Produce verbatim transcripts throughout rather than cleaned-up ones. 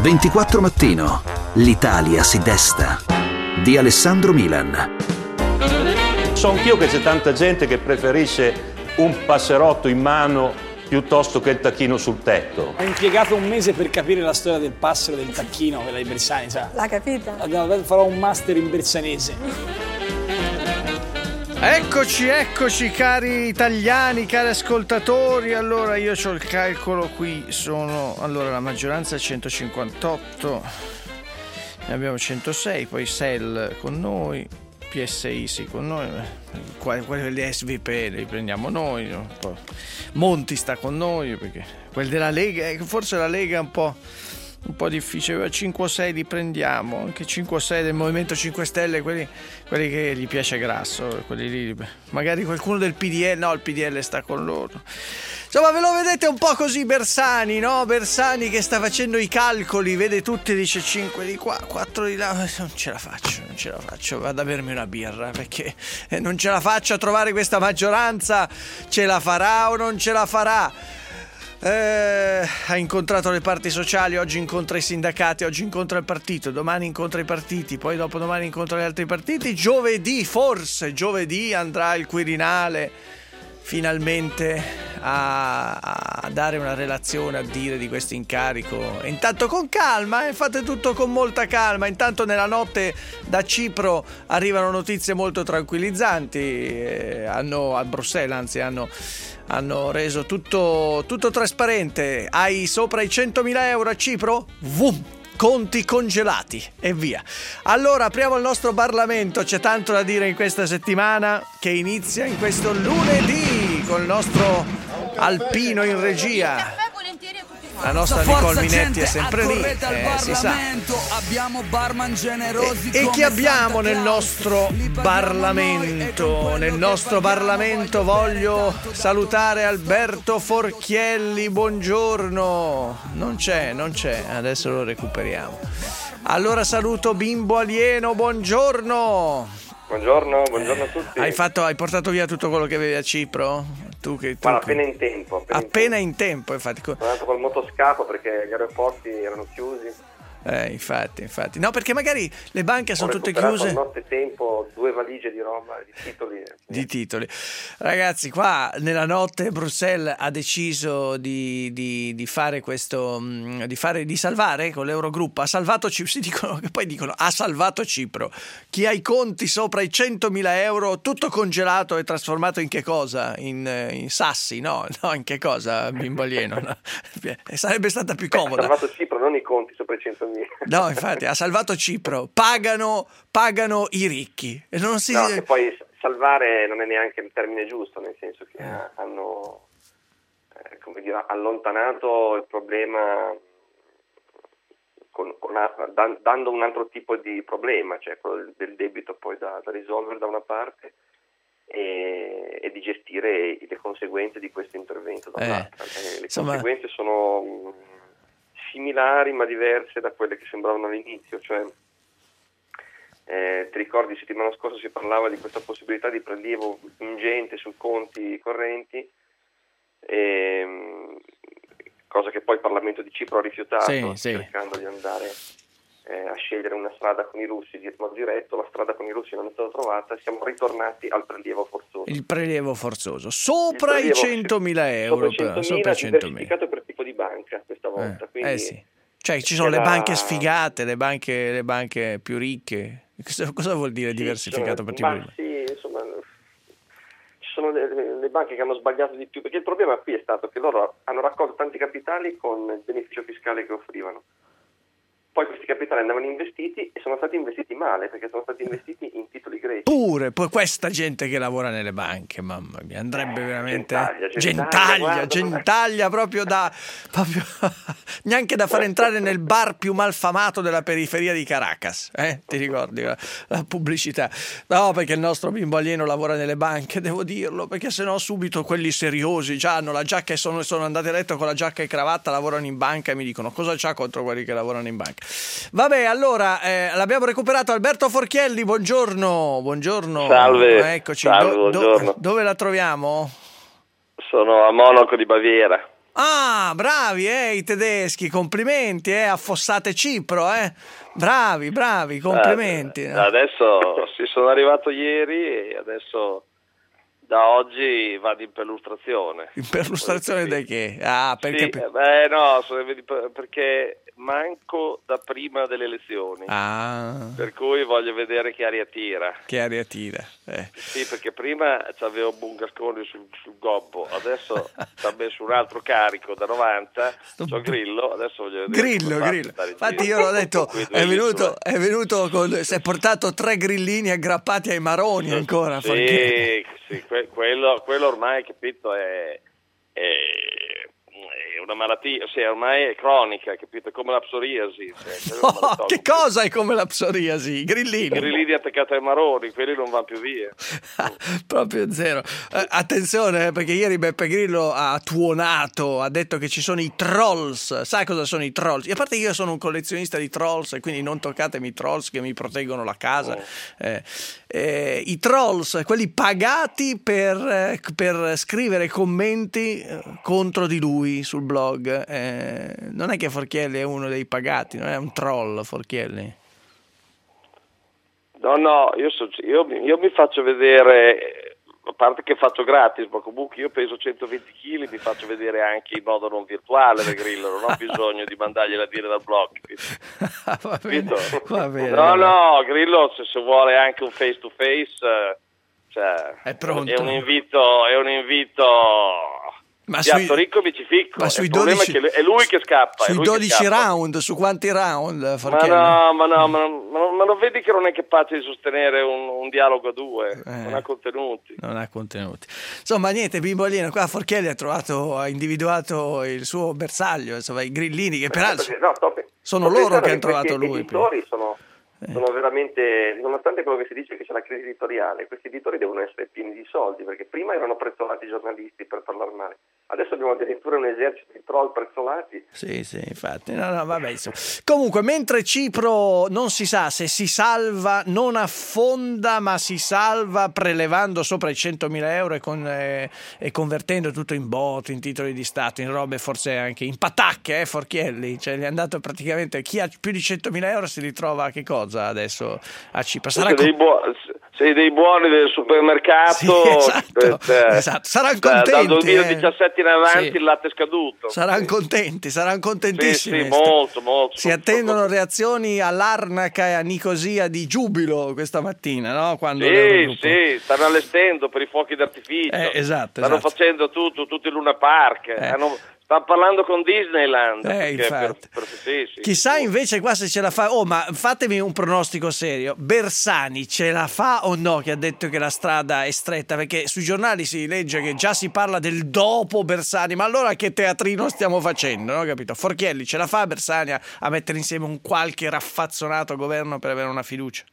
ventiquattro Mattino. L'Italia si desta. Di Alessandro Milan. So anch'io che c'è tanta gente che preferisce un passerotto in mano piuttosto che il tacchino sul tetto. Ho impiegato un mese per capire la storia del passero del tacchino, quella di Bersani, sa? L'ha capita? Farò un master in bersanese. Eccoci, eccoci cari italiani, cari ascoltatori. Allora io ho il calcolo qui, sono allora la maggioranza è centocinquantotto, ne abbiamo centosei, poi S E L con noi, P S I sì con noi, quelli S V P li prendiamo noi, poi Monti sta con noi, perché quelli della Lega, forse la Lega è un po'... un po' difficile, cinque o sei li prendiamo, anche cinque o sei del Movimento cinque Stelle, quelli, quelli che gli piace Grasso, quelli lì, magari qualcuno del P D L, no, il P D L sta con loro. Insomma, ve lo vedete un po' così Bersani, no? Bersani che sta facendo i calcoli, vede tutti e dice cinque di qua, quattro di là, non ce la faccio, non ce la faccio, vado a bermi una birra, perché non ce la faccio a trovare questa maggioranza, ce la farà o non ce la farà? Eh, ha incontrato le parti sociali, oggi incontra i sindacati, oggi incontra il partito, domani incontra i partiti, poi dopodomani incontra gli altri partiti, giovedì forse, giovedì andrà il Quirinale finalmente a, a dare una relazione, a dire di questo incarico. E intanto con calma, eh, fate tutto con molta calma. Intanto nella notte da Cipro arrivano notizie molto tranquillizzanti, eh, hanno a Bruxelles anzi hanno hanno reso tutto, tutto trasparente. Hai sopra i centomila euro a Cipro? Vum! Conti congelati e via. Allora apriamo il nostro Parlamento, c'è tanto da dire in questa settimana che inizia in questo lunedì con il nostro Alpino in regia. La nostra Nicole Minetti è sempre lì, eh, si sa. Abbiamo barman generosi. E, e chi abbiamo nel nostro Parlamento? Nel nostro Parlamento voglio salutare Alberto Forchielli, buongiorno. Non c'è, non c'è, adesso lo recuperiamo. Allora saluto Bimbo Alieno, buongiorno. Buongiorno, buongiorno a tutti. Hai fatto, hai portato via tutto quello che avevi a Cipro? Tu che, tu Ma che... appena in tempo. Appena, appena in tempo, in tempo infatti. Sono andato col motoscafo perché gli aeroporti erano chiusi. Eh, infatti, infatti. No, perché magari le banche sono tutte chiuse. Ho notte tempo due valigie di roba, di titoli. Di titoli. Ragazzi, qua nella notte Bruxelles ha deciso di, di, di fare questo, di fare, di salvare con l'Eurogruppo. Ha salvato Cipro, si dicono, che poi dicono ha salvato Cipro. Chi ha i conti sopra i centomila euro, tutto congelato e trasformato in che cosa? In, in sassi, no? No, in che cosa, Bimbo Alieno? No? Sarebbe stata più comoda. Ha salvato Cipro, non i conti sopra i centomila. No, infatti, ha salvato Cipro. Pagano, pagano i ricchi. E non si... No, che poi salvare non è neanche il termine giusto, nel senso che eh. hanno eh, come dire, allontanato il problema con, con una, dan, dando un altro tipo di problema, cioè quello del, del debito poi da, da risolvere da una parte e, e di gestire le conseguenze di questo intervento dall'altra. Eh, le insomma... conseguenze sono similari ma diverse da quelle che sembravano all'inizio, cioè eh, ti ricordi settimana scorsa si parlava di questa possibilità di prelievo ingente sui conti correnti, e, cosa che poi il Parlamento di Cipro ha rifiutato, sì, sì. cercando di andare eh, a scegliere una strada con i russi di modo diretto. La strada con i russi non è stata trovata, siamo ritornati al prelievo forzoso. Il prelievo forzoso sopra prelievo, i centomila euro, sopra i centomila, diversificato per tipo di banca questa volta. Eh, quindi eh sì. Cioè ci sono le banche sfigate, le banche, le banche più ricche. Cosa, cosa vuol dire sì, diversificato sono, per tipo di banca? Sì, insomma, ci sono le, le banche che hanno sbagliato di più, perché il problema qui è stato che loro hanno raccolto tanti capitali con il beneficio fiscale che offrivano. Poi questi capitali andavano investiti e sono stati investiti male, perché sono stati investiti in titoli greci. Pure, poi questa gente che lavora nelle banche, mamma mia, andrebbe eh, veramente... Gentaglia, gentaglia, guarda, gentaglia proprio da... Proprio, neanche da far entrare nel bar più malfamato della periferia di Caracas, eh? Ti ricordi la, la pubblicità? No, perché il nostro Bimbo Alieno lavora nelle banche, devo dirlo, perché sennò subito quelli seriosi già hanno la giacca e sono, sono andati a letto con la giacca e cravatta, lavorano in banca e mi dicono cosa c'ha contro quelli che lavorano in banca. Vabbè, allora eh, l'abbiamo recuperato. Alberto Forchielli, buongiorno. Buongiorno. Salve. Eccoci. Salve, do, buongiorno. Do, dove la troviamo? Sono a Monaco di Baviera. Ah, bravi, eh, i tedeschi, complimenti, eh, affossate Cipro, eh. Bravi, bravi, complimenti. Eh, adesso si sono arrivato ieri e adesso da oggi vado in perlustrazione. In perlustrazione da che? Ah, perché... Sì, beh, no, perché manco da prima delle elezioni. Ah. Per cui voglio vedere che aria tira. Che aria tira. Eh. Sì, perché prima c'avevo Bungasconi sul, sul gobbo, adesso ci ha messo un altro carico da novanta, c'ho Grillo, adesso voglio vedere. Grillo, Grillo. Infatti io l'ho detto, è venuto, è venuto con, si è portato tre grillini aggrappati ai maroni ancora. Sì, perché... sì que, quello, quello ormai, capito, è... è... una malattia, sì, ormai è cronica, capito? Come la psoriasi. Cioè, oh, che cosa è come la psoriasi? I grillini. I grillini attaccati ai maroni, quelli non vanno più via. Proprio zero. Eh, attenzione, perché ieri Beppe Grillo ha tuonato, ha detto che ci sono i trolls. Sai cosa sono i trolls? A parte che io sono un collezionista di trolls e quindi non toccatemi i trolls che mi proteggono la casa. Oh. Eh, eh, I trolls, quelli pagati per, eh, per scrivere commenti eh, contro di lui sul blog. Blog, eh, non è che Forchielli è uno dei pagati, non è un troll Forchielli? No, no, io, so, io, io mi faccio vedere, a parte che faccio gratis, ma comunque io peso centoventi chili, mi faccio vedere anche in modo non virtuale da Grillo, non ho bisogno di mandargliela a dire dal blog. va bene, va bene, no, va bene. no, Grillo se, se vuole anche un face to face, cioè, è pronto. È un invito, è un invito... Ma Piatto sui, ricco mi ci ficco. ma sui il problema dodici, è che è lui che scappa. Sui lui dodici che scappa. round, su quanti round? Forchielli? Ma no, ma no, ma, ma, ma non vedi che non è capace di sostenere un, un dialogo a due, eh, non ha contenuti. Non ha contenuti. Insomma, niente, Bimbolino, qua Forchielli ha trovato, ha individuato il suo bersaglio, insomma, i grillini che peraltro no, sto, sono sto loro che hanno trovato lui. lui. I editori sono, sono veramente, nonostante quello che si dice che c'è la crisi editoriale, questi editori devono essere pieni di soldi, perché prima erano prezzolati i giornalisti per parlare male. Adesso abbiamo addirittura un esercito di troll prezzolati. Sì, sì, infatti. No, no, vabbè, insomma. Comunque, mentre Cipro non si sa se si salva, non affonda, ma si salva prelevando sopra i centomila euro e, con, eh, e convertendo tutto in bot, in titoli di Stato, in robe forse anche in patacche, eh, Forchielli. Cioè, gli è andato praticamente, chi ha più di centomila euro si ritrova che cosa adesso a Cipro? Sarà sei, dei buo- sei dei buoni del supermercato. Sì, esatto, eh, esatto. Saranno contenti. Dal duemiladiciassette eh. in avanti sì. il latte è scaduto. Saranno contenti, saranno contentissimi. Sì, sì, molto, molto. Si attendono reazioni all'Arnaca e a Nicosia di giubilo questa mattina, no? Quando sì, sì, stanno allestendo per i fuochi d'artificio. Eh, esatto, stanno esatto. facendo tutto, tutto il Luna Park. Eh. Hanno... Stanno parlando con Disneyland. Eh, per, per, sì, sì, Chissà sì. invece qua se ce la fa. Oh, ma fatemi un pronostico serio. Bersani ce la fa o no? Che ha detto che la strada è stretta, perché sui giornali si legge che già si parla del dopo Bersani. Ma allora che teatrino stiamo facendo? No, capito? Forchielli ce la fa Bersani a, a mettere insieme un qualche raffazzonato governo per avere una fiducia?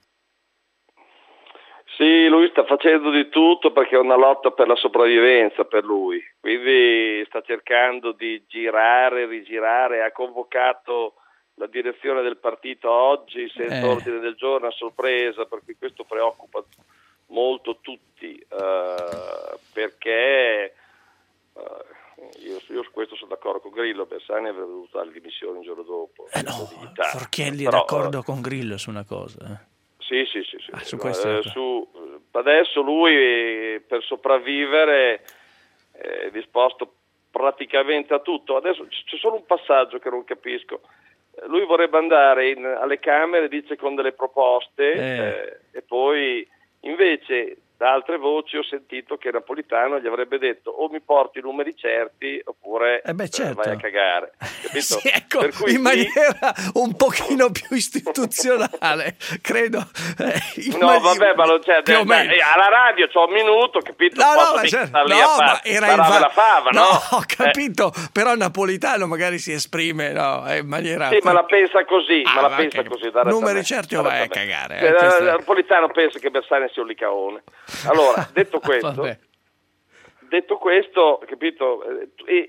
Sì, lui sta facendo di tutto perché è una lotta per la sopravvivenza per lui, quindi sta cercando di girare, rigirare, ha convocato la direzione del partito oggi senza eh. ordine del giorno a sorpresa, per cui questo preoccupa molto tutti, eh, perché eh, io, io su questo sono d'accordo con Grillo. Bersani avrebbe dovuto dare le dimissioni un giorno dopo. Eh no, Forchielli Però, è d'accordo eh, con Grillo su una cosa, eh. Sì, sì, sì, sì. Ah, su questo eh, su, adesso lui per sopravvivere è disposto praticamente a tutto. Adesso c'è solo un passaggio che non capisco. Lui vorrebbe andare in, alle Camere, dice, con delle proposte eh. Eh, e poi invece da altre voci ho sentito che Napolitano gli avrebbe detto o mi porti i numeri certi oppure eh beh, certo. vai a cagare, capito? Sì, ecco, per cui in sì, maniera un pochino più istituzionale, credo. Eh, no, mani- vabbè, ma non c'è, più o meno. eh, alla radio c'ho un minuto, capito? No, Posso no, ma, mica certo, star lì no, a far- ma era il sparare va- la fava, no? no, ho Eh. capito, però Napolitano magari si esprime, no, in maniera... Sì, ma la pensa così, Ah, ma la va, pensa che- così. da numeri certi o vai a da- cagare, Eh, eh, questo è- Napolitano pensa che Bersani sia un licaone. Allora, detto questo, Vabbè. detto questo, capito, e,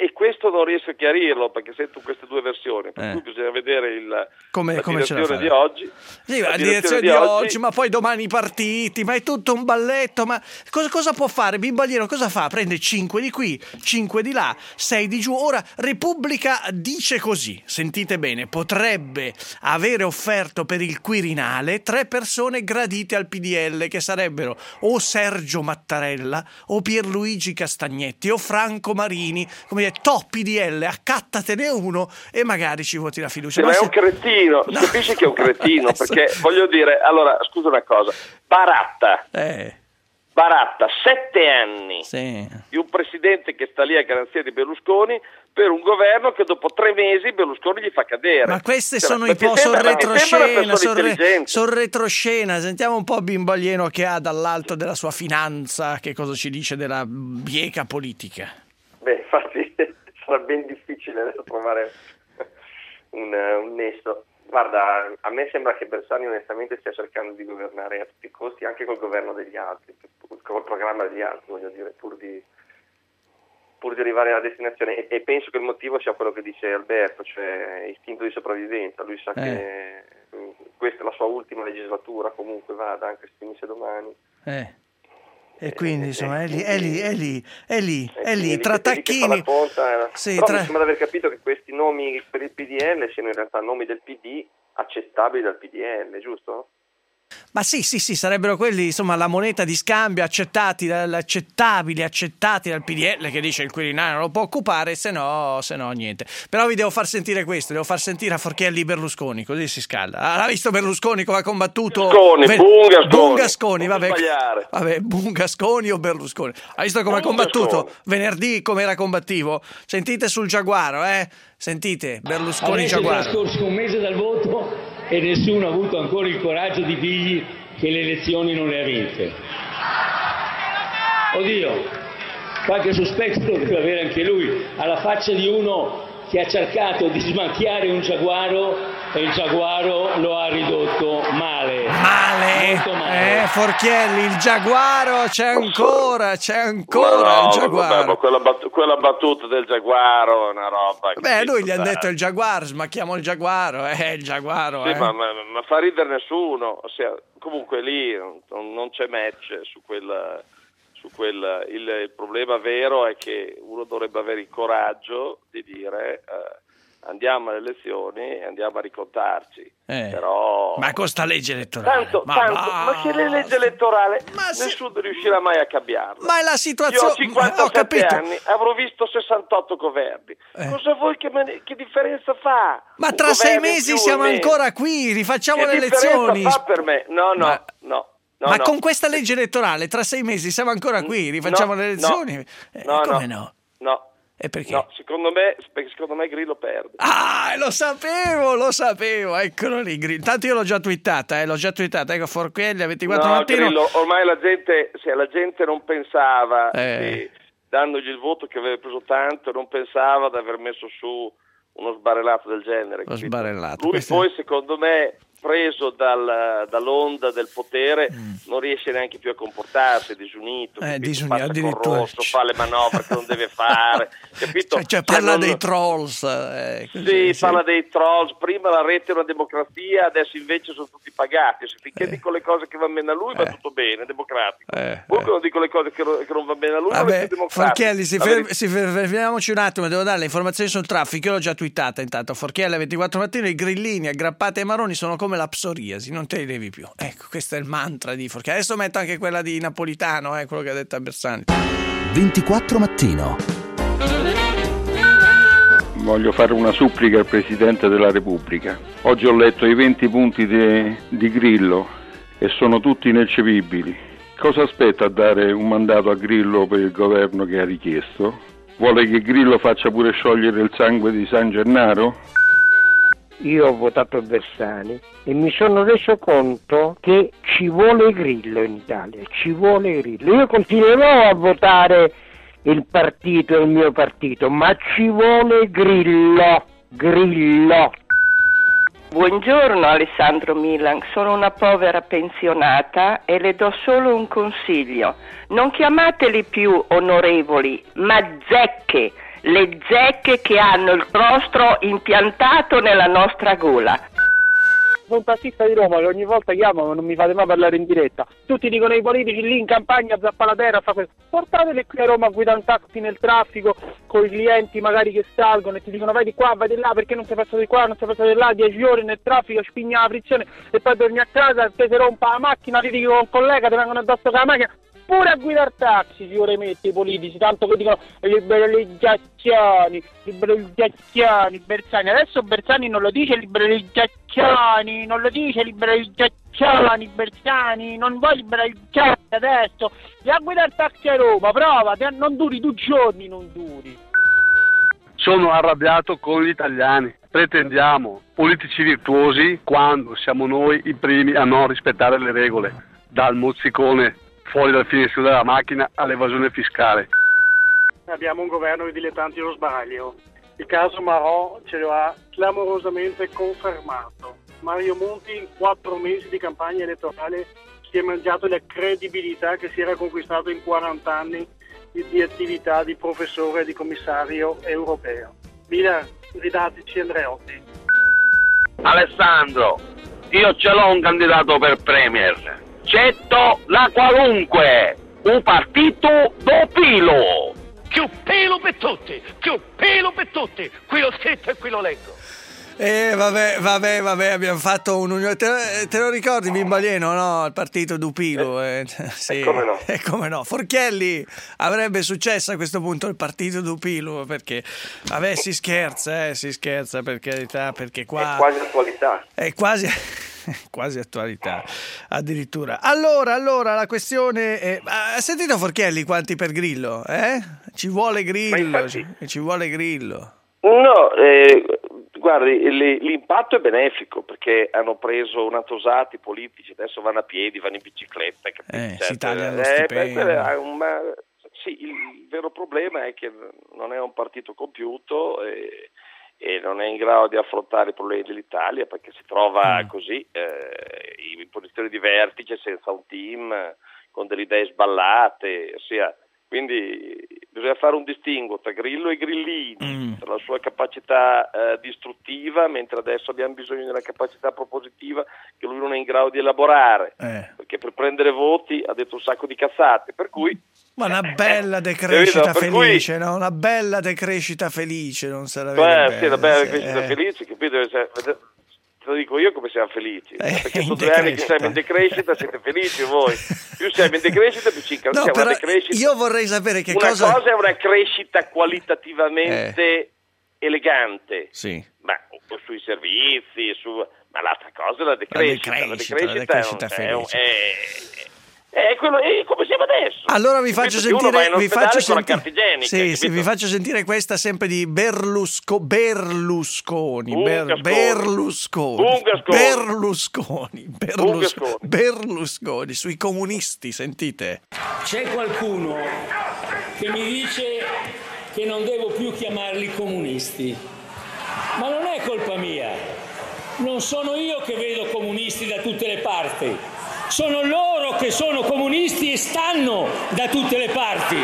e questo non riesco a chiarirlo perché sento queste due versioni, per eh. cui bisogna vedere il, come, la come direzione di oggi. Sì, la, la direzione, direzione di, di oggi, oggi, ma poi domani i partiti, ma è tutto un balletto, ma cosa, cosa può fare Bimbagliero? Cosa fa? Prende cinque di qui, cinque di là, sei di giù. Ora Repubblica dice così, sentite bene, potrebbe avere offerto per il Quirinale tre persone gradite al P D L che sarebbero o Sergio Mattarella o Pierluigi Castagnetti o Franco Marini, come dire, top P D L, accattatene uno e magari ci voti la fiducia. Sì, ma, ma è se... un cretino, no. Si capisce che è un cretino, perché voglio dire, allora, scusa una cosa, Baratta, eh. Baratta, sette anni sì. di un presidente che sta lì a garanzia di Berlusconi per un governo che dopo tre mesi Berlusconi gli fa cadere. Ma queste cioè, sono un po' sul retroscena, sul, re, sul retroscena. Sentiamo un po' Bimbaglieno che ha dall'alto della sua finanza, che cosa ci dice della bieca politica. Beh, infatti sarà ben difficile adesso trovare un, un nesso. Guarda, a me sembra che Bersani onestamente stia cercando di governare a tutti i costi, anche col governo degli altri, col programma degli altri, voglio dire, pur di, pur di arrivare alla destinazione. E, e penso che il motivo sia quello che dice Alberto, cioè istinto di sopravvivenza. Lui sa eh. che questa è la sua ultima legislatura, comunque vada, anche se finisse domani. Eh. E quindi insomma è lì, è lì, è lì, è lì, è lì, tra tacchini. Sì, però tra... mi sembra di aver capito che questi nomi per il P D L siano in realtà nomi del P D accettabili dal P D L, giusto? Ma sì, sì, sì, sarebbero quelli, insomma, la moneta di scambio accettati, accettabili, accettati dal P D L, che dice il Quirinale non lo può occupare, se no, se no niente. Però vi devo far sentire questo, devo far sentire a Forchelli Berlusconi, così si scalda. Ah, l'ha visto Berlusconi come ha combattuto? Berlusconi, Ve... Bungasconi. Bungasconi, vabbè. Vabbè, Bungasconi o Berlusconi. Ha visto come ha combattuto venerdì, come era combattivo? Sentite sul Giaguaro, eh? Sentite, Berlusconi Giaguaro. È trascorso un mese dal voto e nessuno ha avuto ancora il coraggio di dirgli che le elezioni non le ha vinte. Oddio, qualche sospetto deve avere anche lui, alla faccia di uno che ha cercato di smacchiare un giaguaro e il giaguaro lo ha ridotto male. Male? Molto male. Eh, Forchelli, il giaguaro c'è ancora, c'è ancora no, il giaguaro. Vabbè, ma quella, bat- quella battuta del giaguaro è una roba. Beh, lui gli hanno detto il giaguaro, smacchiamo il giaguaro, eh, il giaguaro. Sì, eh. ma, ma, ma fa ridere nessuno. Ossia, comunque lì non, non c'è match su quella. Su quel, il, il problema vero è che uno dovrebbe avere il coraggio di dire eh, andiamo alle elezioni e andiamo a ricontarci. Eh, Però ma con sta legge elettorale tanto, ma, tanto, ma... ma che legge elettorale ma nessuno se... riuscirà mai a cambiarla. Ma è la situazione. Io ho cinquantasette ho anni, avrò visto sessantotto governi. Eh. Cosa vuoi che, me... che differenza fa? Ma Un tra sei mesi siamo ancora qui, rifacciamo che le elezioni. Che fa per me? No, no, ma... no. No, ma no. con questa legge elettorale tra sei mesi siamo ancora qui, rifacciamo no, le elezioni? No, eh, no, come no? No. No. E perché? No, secondo me, secondo me Grillo perde. Ah, lo sapevo, lo sapevo, eccolo lì Grillo. Tanto io l'ho già twittata, eh, l'ho già twittata, ecco Forchelli a ventiquattro no, mattino. Grillo, ormai la gente, se la gente non pensava, eh. che, dandogli il voto che aveva preso tanto, non pensava di aver messo su uno sbarellato del genere. Lo sbarellato. Lui Questo... poi, secondo me, preso dal, dall'onda del potere, mm. non riesce neanche più a comportarsi, è disunito, eh, disunito passa addirittura. Rosso, fa le manovre che non deve fare, capito? Cioè, cioè parla cioè, non... dei trolls. Eh, così, sì, sì, parla dei trolls, prima la rete è una democrazia, adesso invece sono tutti pagati, se finché eh. dico le cose che vanno bene a lui va eh. tutto bene, è democratico. Eh. Poi quando dico le cose che non, che non vanno bene a lui Vabbè, non è più democratico. Forchelli, si, fer- si fer- fermiamoci un attimo, devo dare le informazioni sul traffico, io l'ho già twittata intanto, Forchelli a ventiquattro mattino, i grillini aggrappati ai marroni sono come la psoriasi, non te li devi più. Ecco, questo è il mantra di Forchelli. Adesso metto anche quella di Napolitano, eh, quello che ha detto a Bersani. ventiquattro mattino. Voglio fare una supplica al Presidente della Repubblica. Oggi ho letto i venti punti de, di Grillo e sono tutti ineccepibili. Cosa aspetta a dare un mandato a Grillo per il governo che ha richiesto? Vuole che Grillo faccia pure sciogliere il sangue di San Gennaro? Io ho votato Bersani e mi sono reso conto che ci vuole Grillo in Italia, ci vuole Grillo. Io continuerò a votare il partito, il mio partito, ma ci vuole Grillo, Grillo. Buongiorno Alessandro Milan, sono una povera pensionata e le do solo un consiglio. Non chiamateli più onorevoli, ma zecche. le zecche che hanno il rostro impiantato nella nostra gola. Sono un tassista di Roma che ogni volta chiamo ma non mi fate mai parlare in diretta. Tutti dicono i politici lì in campagna zappa la terra, fa questo. Portateli qui a Roma a guidare un taxi nel traffico con i clienti magari che salgono e ti dicono vai di qua, vai di là, perché non sei passato di qua, non sei passato di là, dieci ore nel traffico, spigna la frizione e poi torni a casa, te si rompa la macchina, ti dico con un collega, ti vengono addosso con la macchina. Pure a guidare taxi ci vuole mettere i politici, tanto che dicono liberalizzazioni, liberalizzazioni, Bersani. Adesso Bersani non lo dice liberalizzazioni, non lo dice liberalizzazioni, Bersani, non vuoi liberalizzare adesso. E a guidare taxi a Roma, prova, non duri due giorni, non duri. Sono arrabbiato con gli italiani. Pretendiamo politici virtuosi quando siamo noi i primi a non rispettare le regole, dal mozzicone fuori dal finestrino della macchina all'evasione fiscale. Abbiamo un governo di dilettanti allo sbaglio. Il caso Marò ce lo ha clamorosamente confermato. Mario Monti in quattro mesi di campagna elettorale si è mangiato la credibilità che si era conquistato in quaranta anni di, di attività di professore e di commissario europeo. Milan, ridateci Andreotti. Alessandro, io ce l'ho un candidato per premier. Cetto la qualunque, un partito do pilo. Più pelo per tutti, più pelo per tutti, qui lo scritto e qui lo leggo. Eh vabbè, vabbè, vabbè, abbiamo fatto un'unione. Te, te lo ricordi Bimbo Alieno, no? Il partito Dupilo. Eh, eh, sì. E come no? E come no? Forchielli avrebbe successo a questo punto il partito Dupilo, perché vabbè si scherza, eh, si scherza per carità, perché qua è quasi attualità. È quasi quasi attualità addirittura. Allora, allora la questione è, ha sentito Forchielli quanti per Grillo? Eh? Ci vuole Grillo, ci, ci vuole Grillo. No, eh, guardi, l'impatto è benefico perché hanno preso una tosata i politici, adesso vanno a piedi, vanno in bicicletta, eh, certo. Si tagliano lo eh, stipendio. Beh, ma, sì, il vero problema è che non è un partito compiuto e, e non è in grado di affrontare i problemi dell'Italia perché si trova mm. così eh, in posizioni di vertice, senza un team, con delle idee sballate, ossia, quindi bisogna fare un distinguo tra Grillo e Grillini, mm. tra la sua capacità eh, distruttiva, mentre adesso abbiamo bisogno della capacità propositiva che lui non è in grado di elaborare, eh. perché per prendere voti ha detto un sacco di cazzate, per cui... Ma una bella decrescita eh, felice, cui... no? Una bella decrescita felice, non sarà vero? Beh, sì, una bella decrescita eh. felice, capito? Te lo dico io come siamo felici, eh, perché sono due anni che siamo in decrescita, siete felici voi, più siamo in decrescita più ci no, siamo una decrescita. Io vorrei sapere che una cosa... Una cosa è una crescita qualitativamente eh. elegante, sì. ma sui servizi, su... ma l'altra cosa è la decrescita, la decrescita, la decrescita, la decrescita è, un, è, è, è, quello, è come siamo adesso. Allora vi faccio sentire, vi faccio sentire, sì, sì, vi faccio sentire questa sempre di Berlusco, Berlusconi, Ber, Berlusconi, Berlusconi, Berlusconi, Berlusconi, sui comunisti, sentite. C'è qualcuno che mi dice che non devo più chiamarli comunisti, ma non è colpa mia, non sono io che vedo comunisti da tutte le parti. Sono loro che sono comunisti e stanno da tutte le parti.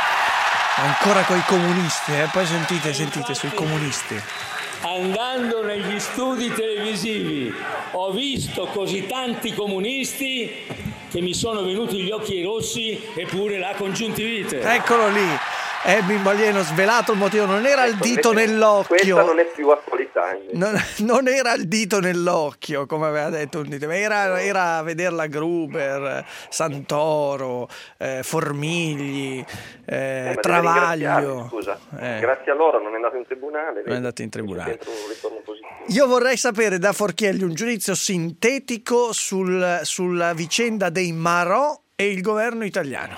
Ancora coi comunisti, eh? Poi sentite, sentite, sui comunisti. Andando negli studi televisivi ho visto così tanti comunisti che mi sono venuti gli occhi rossi e pure la congiuntivite. Eccolo lì. Eh, Bimbo Alieno, svelato il motivo, non era il dito nell'occhio. Questa non è più attualità. Non, non era il dito nell'occhio, come aveva detto un dito, ma era, era vederla Gruber, Santoro, eh, Formigli, eh, eh, Travaglio. Scusa, eh. grazie a loro non è andato in tribunale. Non è andato in tribunale. Io vorrei sapere da Forchielli un giudizio sintetico sul, sulla vicenda dei Marò e il governo italiano.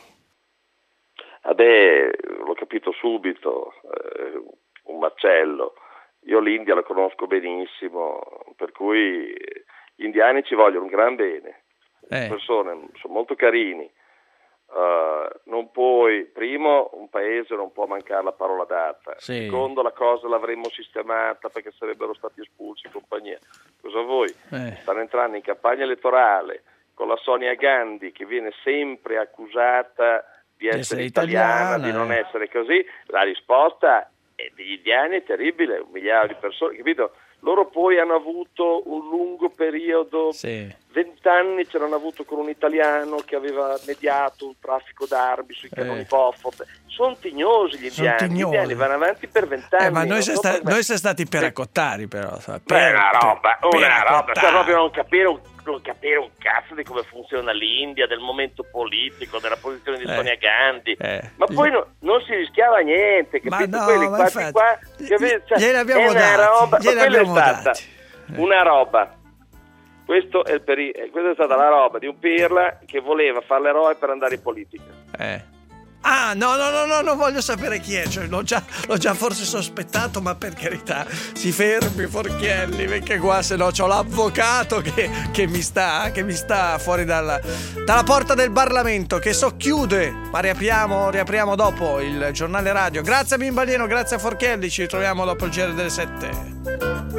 Vabbè, l'ho capito subito, eh, un macello. Io l'India la conosco benissimo, per cui gli indiani ci vogliono un gran bene. Le eh. persone sono molto carini. Uh, non puoi, primo, un paese non può mancare la parola data. Sì. Secondo, la cosa l'avremmo sistemata perché sarebbero stati espulsi in compagnia. Cosa vuoi? Eh. Stanno entrando in campagna elettorale con la Sonia Gandhi che viene sempre accusata di essere, essere italiana, italiana, di non eh. essere così. La risposta è degli indiani è terribile, un migliaio di persone, capito? Loro poi hanno avuto un lungo periodo, vent'anni ce l'hanno avuto con un italiano che aveva mediato un traffico d'armi sui cannoni Eh. Pofort. Sono tignosi gli Sono indiani, gli tignosi. indiani vanno avanti per vent'anni. Eh, ma noi non siamo so sta- come- noi siamo stati peracottari però. sa, Beh, per- una roba, una peracottari. roba, cioè proprio non capire un, non capire un cazzo di come funziona l'India, del momento politico, della posizione di Eh. Sonia Gandhi. Eh. Ma poi no- non si rischiava niente, capito? Ma no, Quelli ma qua, infatti, qua, capito? Cioè, glieli abbiamo è una dati, roba, ma glieli quella è abbiamo stata dati. una roba. Questo è il peri- eh, questa è stata la roba di un pirla che voleva fare l'eroe per andare in politica. Eh. Ah, no, no, no, no, non voglio sapere chi è, cioè, l'ho, già, l'ho già forse sospettato, ma per carità, si fermi Forchielli, perché qua se no c'ho l'avvocato che, che, mi sta, che mi sta fuori dalla, dalla porta del Parlamento, che socchiude, ma riapriamo, riapriamo dopo il giornale radio. Grazie a Bimbalieno, grazie a Forchielli, ci ritroviamo dopo il G R delle sette.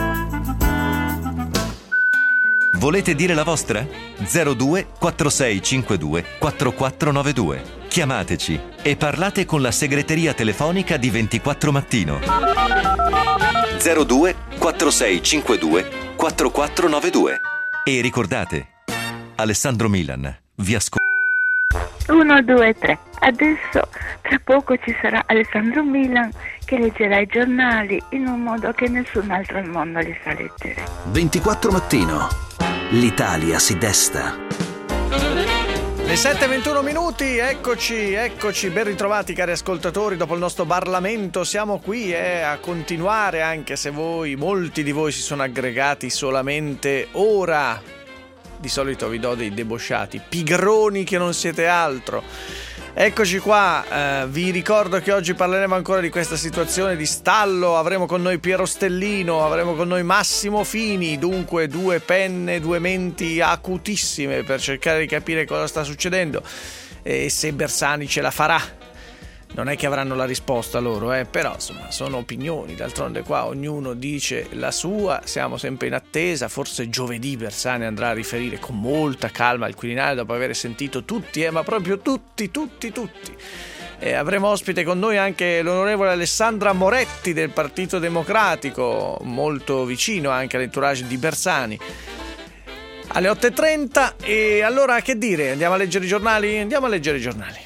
Volete dire la vostra? zero due quattro sei cinque due quattro quattro nove due. Chiamateci e parlate con la segreteria telefonica di ventiquattro Mattino. zero due quattro sei cinque due quattro quattro nove due. E ricordate, Alessandro Milan vi ascolta. uno, due, tre. Adesso tra poco ci sarà Alessandro Milan che leggerà i giornali in un modo che nessun altro al mondo li sa leggere. ventiquattro Mattino. L'Italia si desta. Le sette e ventuno minuti, eccoci, eccoci, ben ritrovati cari ascoltatori dopo il nostro Parlamento. Siamo qui eh, a continuare, anche se voi, molti di voi si sono aggregati solamente ora. Di solito vi do dei debosciati, pigroni che non siete altro. Eccoci qua, eh, vi ricordo che oggi parleremo ancora di questa situazione di stallo, avremo con noi Piero Stellino, avremo con noi Massimo Fini, dunque due penne, due menti acutissime per cercare di capire cosa sta succedendo e se Bersani ce la farà. Non è che avranno la risposta loro, eh, però insomma sono opinioni, d'altronde qua ognuno dice la sua, siamo sempre in attesa, forse giovedì Bersani andrà a riferire con molta calma al Quirinale dopo aver sentito tutti, eh, ma proprio tutti, tutti, tutti. E avremo ospite con noi anche l'onorevole Alessandra Moretti del Partito Democratico, molto vicino anche all'entourage di Bersani. Alle otto e trenta e allora che dire, andiamo a leggere i giornali? Andiamo a leggere i giornali.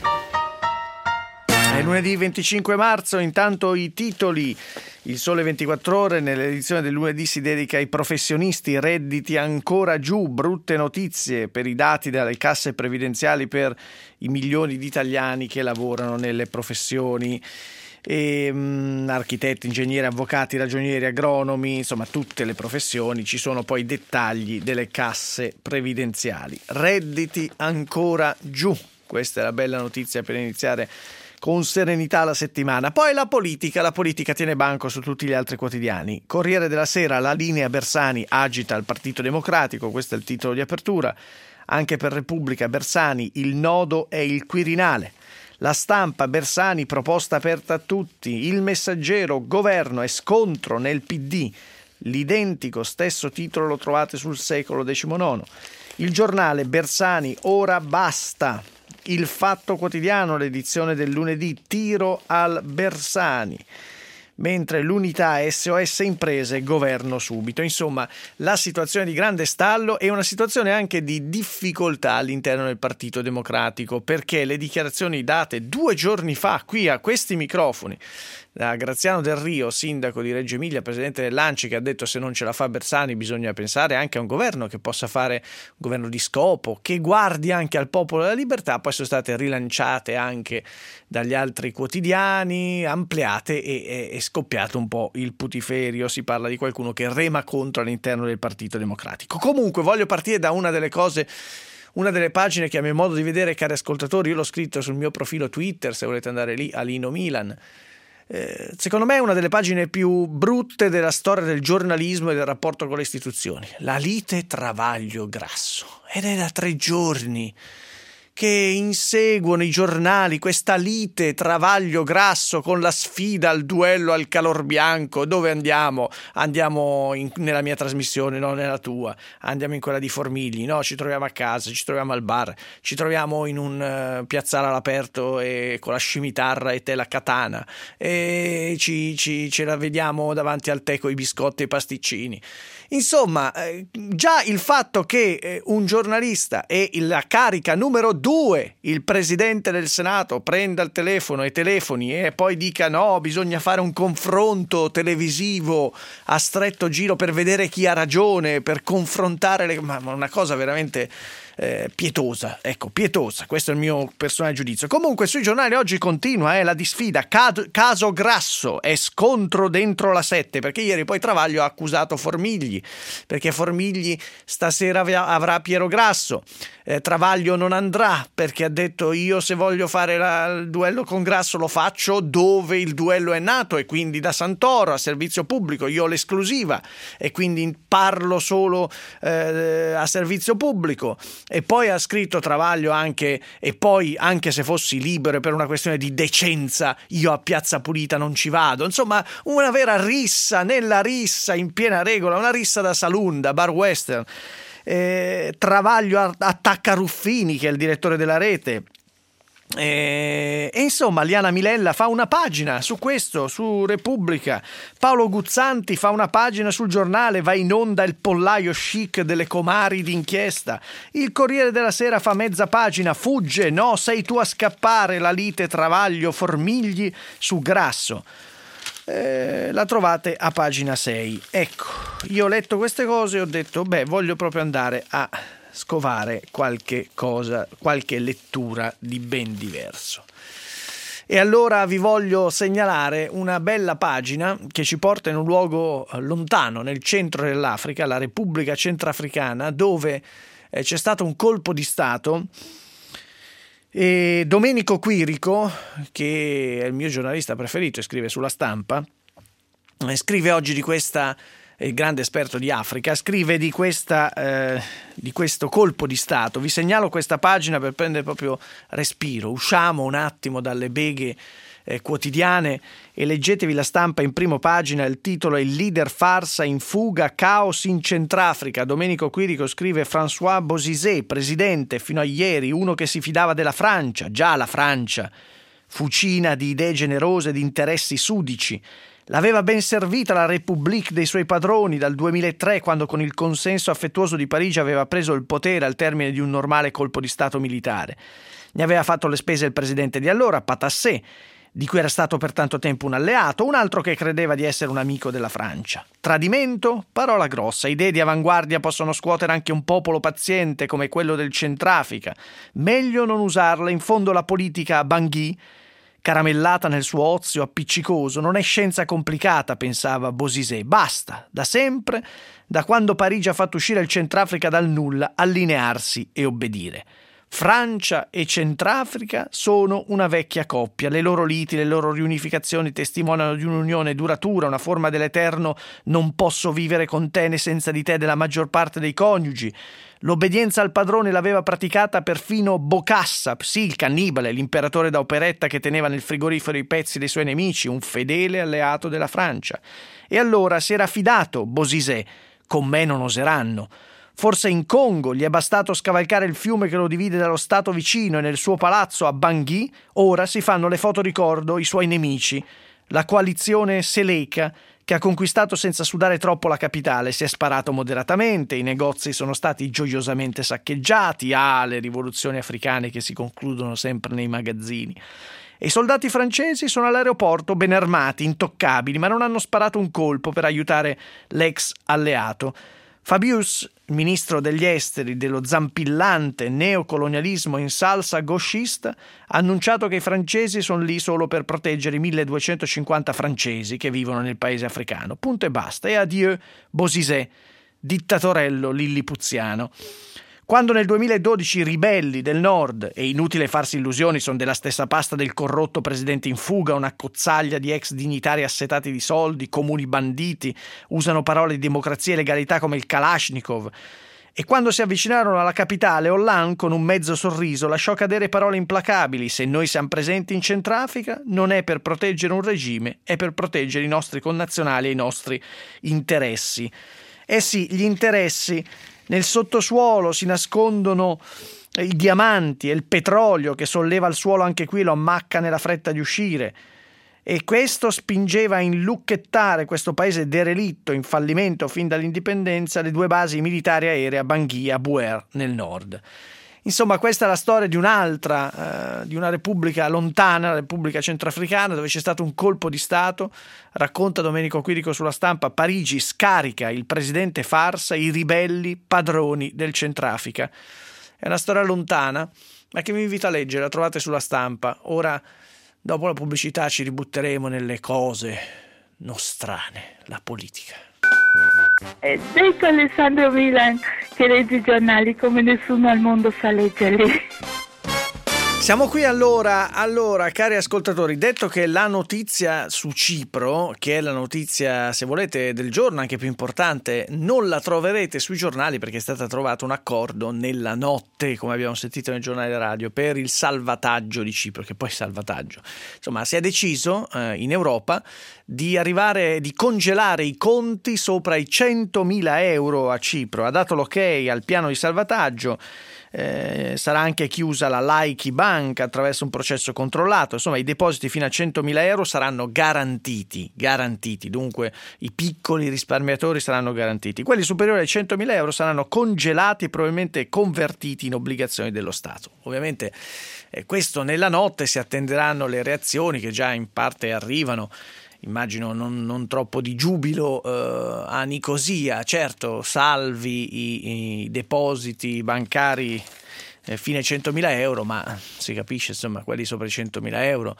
È lunedì venticinque marzo, intanto i titoli. Il Sole ventiquattro Ore nell'edizione del lunedì si dedica ai professionisti, redditi ancora giù, brutte notizie per i dati dalle casse previdenziali per i milioni di italiani che lavorano nelle professioni. E, mh, architetti, ingegneri, avvocati, ragionieri, agronomi, insomma tutte le professioni, ci sono poi i dettagli delle casse previdenziali. Redditi ancora giù, questa è la bella notizia per iniziare con serenità la settimana. Poi la politica, la politica tiene banco su tutti gli altri quotidiani. Corriere della Sera, la linea Bersani agita il Partito Democratico, questo è il titolo di apertura. Anche per Repubblica, Bersani, il nodo è il Quirinale. La Stampa, Bersani, proposta aperta a tutti. Il Messaggero, governo e scontro nel P D. L'identico stesso titolo lo trovate sul Secolo diciannove. Il Giornale, Bersani, ora basta. Il Fatto Quotidiano, l'edizione del lunedì, tiro al Bersani. Mentre l'Unità, S O S Imprese, governo subito. Insomma, la situazione di grande stallo e una situazione anche di difficoltà all'interno del Partito Democratico, perché le dichiarazioni date due giorni fa qui a questi microfoni da Graziano Del Rio, sindaco di Reggio Emilia, presidente dell'A N C I, che ha detto se non ce la fa Bersani bisogna pensare anche a un governo che possa fare un governo di scopo, che guardi anche al popolo della libertà, poi sono state rilanciate anche dagli altri quotidiani, ampliate e, e, e scoppiato un po' il putiferio, si parla di qualcuno che rema contro all'interno del Partito Democratico. Comunque voglio partire da una delle cose, una delle pagine che a mio modo di vedere, cari ascoltatori, io l'ho scritto sul mio profilo Twitter, se volete andare lì, Alino Milan. Eh, secondo me è una delle pagine più brutte della storia del giornalismo e del rapporto con le istituzioni. La lite Travaglio Grasso. Ed è da tre giorni che inseguono i giornali, questa lite Travaglio Grasso con la sfida al duello al calor bianco. Dove andiamo? Andiamo in, nella mia trasmissione, no nella tua, andiamo in quella di Formigli, no, ci troviamo a casa, ci troviamo al bar, ci troviamo in un uh, piazzale all'aperto e con la scimitarra e te la katana, e ci, ci, ce la vediamo davanti al tè con i biscotti e i pasticcini. Insomma, eh, già il fatto che eh, un giornalista e la carica numero due, il presidente del Senato, prenda il telefono e telefoni e poi dica no, bisogna fare un confronto televisivo a stretto giro per vedere chi ha ragione, per confrontare le... ma una cosa veramente eh, pietosa, ecco, pietosa, questo è il mio personale giudizio. Comunque sui giornali oggi continua eh, la disfida, Cad- caso Grasso e scontro dentro la sette, perché ieri poi Travaglio ha accusato Formigli, perché Formigli stasera avrà Piero Grasso, eh, Travaglio non andrà perché ha detto io se voglio fare la, il duello con Grasso lo faccio dove il duello è nato, e quindi da Santoro a servizio pubblico, io ho l'esclusiva e quindi parlo solo eh, a servizio pubblico. E poi ha scritto Travaglio anche, e poi anche se fossi libero per una questione di decenza io a Piazza Pulita non ci vado. Insomma, una vera rissa nella rissa, in piena regola, una rissa da saloon, da bar western. eh, Travaglio attacca Ruffini, che è il direttore della Rete. E, e insomma Liana Milella fa una pagina su questo, su Repubblica. Paolo Guzzanti fa una pagina sul Giornale, va in onda il pollaio chic delle comari d'inchiesta. Il Corriere della Sera fa mezza pagina, fugge, no, sei tu a scappare, la lite Travaglio Formigli su Grasso. Eh, la trovate a pagina sei. Ecco, io ho letto queste cose e ho detto beh, voglio proprio andare a scovare qualche cosa, qualche lettura di ben diverso. E allora vi voglio segnalare una bella pagina che ci porta in un luogo lontano, nel centro dell'Africa, la Repubblica Centrafricana, dove eh, c'è stato un colpo di Stato. E Domenico Quirico, che è il mio giornalista preferito e scrive sulla Stampa, scrive oggi di questa, il grande esperto di Africa, scrive di, questa, eh, di questo colpo di Stato. Vi segnalo questa pagina per prendere proprio respiro, usciamo un attimo dalle beghe eh, quotidiane e leggetevi la Stampa in prima pagina. Il titolo è Il leader farsa in fuga, caos in Centrafrica. Domenico Quirico scrive: François Bozizé, presidente fino a ieri, uno che si fidava della Francia, già la Francia, fucina di idee generose, di interessi sudici. L'aveva ben servita la République dei suoi padroni dal duemilatré, quando con il consenso affettuoso di Parigi aveva preso il potere al termine di un normale colpo di Stato militare. Ne aveva fatto le spese il presidente di allora, Patassé, di cui era stato per tanto tempo un alleato, un altro che credeva di essere un amico della Francia. Tradimento? Parola grossa. Idee di avanguardia possono scuotere anche un popolo paziente come quello del Centrafrica. Meglio non usarla, in fondo la politica a Bangui, caramellata nel suo ozio appiccicoso, non è scienza complicata, pensava Bozizé. Basta, da sempre, da quando Parigi ha fatto uscire il Centrafrica dal nulla, allinearsi e obbedire. Francia e Centrafrica sono una vecchia coppia. Le loro liti, le loro riunificazioni testimoniano di un'unione duratura, una forma dell'eterno non posso vivere con te né senza di te della maggior parte dei coniugi. L'obbedienza al padrone l'aveva praticata perfino Bokassa, sì, il cannibale, l'imperatore da operetta che teneva nel frigorifero i pezzi dei suoi nemici, un fedele alleato della Francia. E allora si era fidato Bozizé: con me non oseranno. Forse in Congo gli è bastato scavalcare il fiume che lo divide dallo stato vicino e nel suo palazzo a Bangui ora si fanno le fotoricordo i suoi nemici. La coalizione Seleka, che ha conquistato senza sudare troppo la capitale, si è sparato moderatamente, i negozi sono stati gioiosamente saccheggiati, ah, le rivoluzioni africane che si concludono sempre nei magazzini. E i soldati francesi sono all'aeroporto ben armati, intoccabili, ma non hanno sparato un colpo per aiutare l'ex alleato. Fabius, ministro degli esteri dello zampillante neocolonialismo in salsa gauchista, ha annunciato che i francesi sono lì solo per proteggere i milleduecentocinquanta francesi che vivono nel paese africano. Punto e basta. E adieu Bozizé, dittatorello lillipuziano. Quando nel duemiladodici i ribelli del nord, e inutile farsi illusioni, sono della stessa pasta del corrotto presidente in fuga, una cozzaglia di ex dignitari assetati di soldi, comuni banditi, usano parole di democrazia e legalità come il Kalashnikov, E quando si avvicinarono alla capitale, Hollande, con un mezzo sorriso, lasciò cadere parole implacabili: se noi siamo presenti in Centrafrica non è per proteggere un regime, è per proteggere i nostri connazionali e i nostri interessi. Eh sì, gli interessi. Nel sottosuolo si nascondono i diamanti e il petrolio che solleva il suolo anche qui, lo ammacca nella fretta di uscire. E questo spingeva a inlucchettare questo paese derelitto, in fallimento fin dall'indipendenza, le due basi militari aeree a Bangui e a Buer nel nord. Insomma, questa è la storia di un'altra, eh, di una repubblica lontana, la Repubblica Centrafricana, dove c'è stato un colpo di Stato. Racconta Domenico Quirico sulla Stampa: Parigi scarica il presidente farsa, i ribelli padroni del Centrafrica. È una storia lontana, ma che vi invito a leggere, la trovate sulla Stampa. Ora, dopo la pubblicità, ci ributteremo nelle cose nostrane, la politica. Ed ecco Alessandro Milan che legge i giornali come nessuno al mondo sa leggerli. Siamo qui allora, allora cari ascoltatori, detto che la notizia su Cipro, che è la notizia, se volete, del giorno, anche più importante, non la troverete sui giornali perché è stato trovato un accordo nella notte, come abbiamo sentito nel giornale radio, per il salvataggio di Cipro, che poi salvataggio. Insomma, si è deciso eh, in Europa di arrivare, di congelare i conti sopra i centomila euro a Cipro. Ha dato l'ok al piano di salvataggio. Eh, sarà anche chiusa la Laiki Bank attraverso un processo controllato. Insomma, i depositi fino a centomila euro saranno garantiti, garantiti. Dunque i piccoli risparmiatori saranno garantiti. Quelli superiori ai centomila euro saranno congelati e probabilmente convertiti in obbligazioni dello Stato. Ovviamente eh, questo nella notte, si attenderanno le reazioni che già in parte arrivano. Immagino non, non troppo di giubilo eh, a Nicosia. Certo, salvi i, i depositi bancari eh, fino ai centomila euro, ma si capisce, insomma, quelli sopra i centomila euro,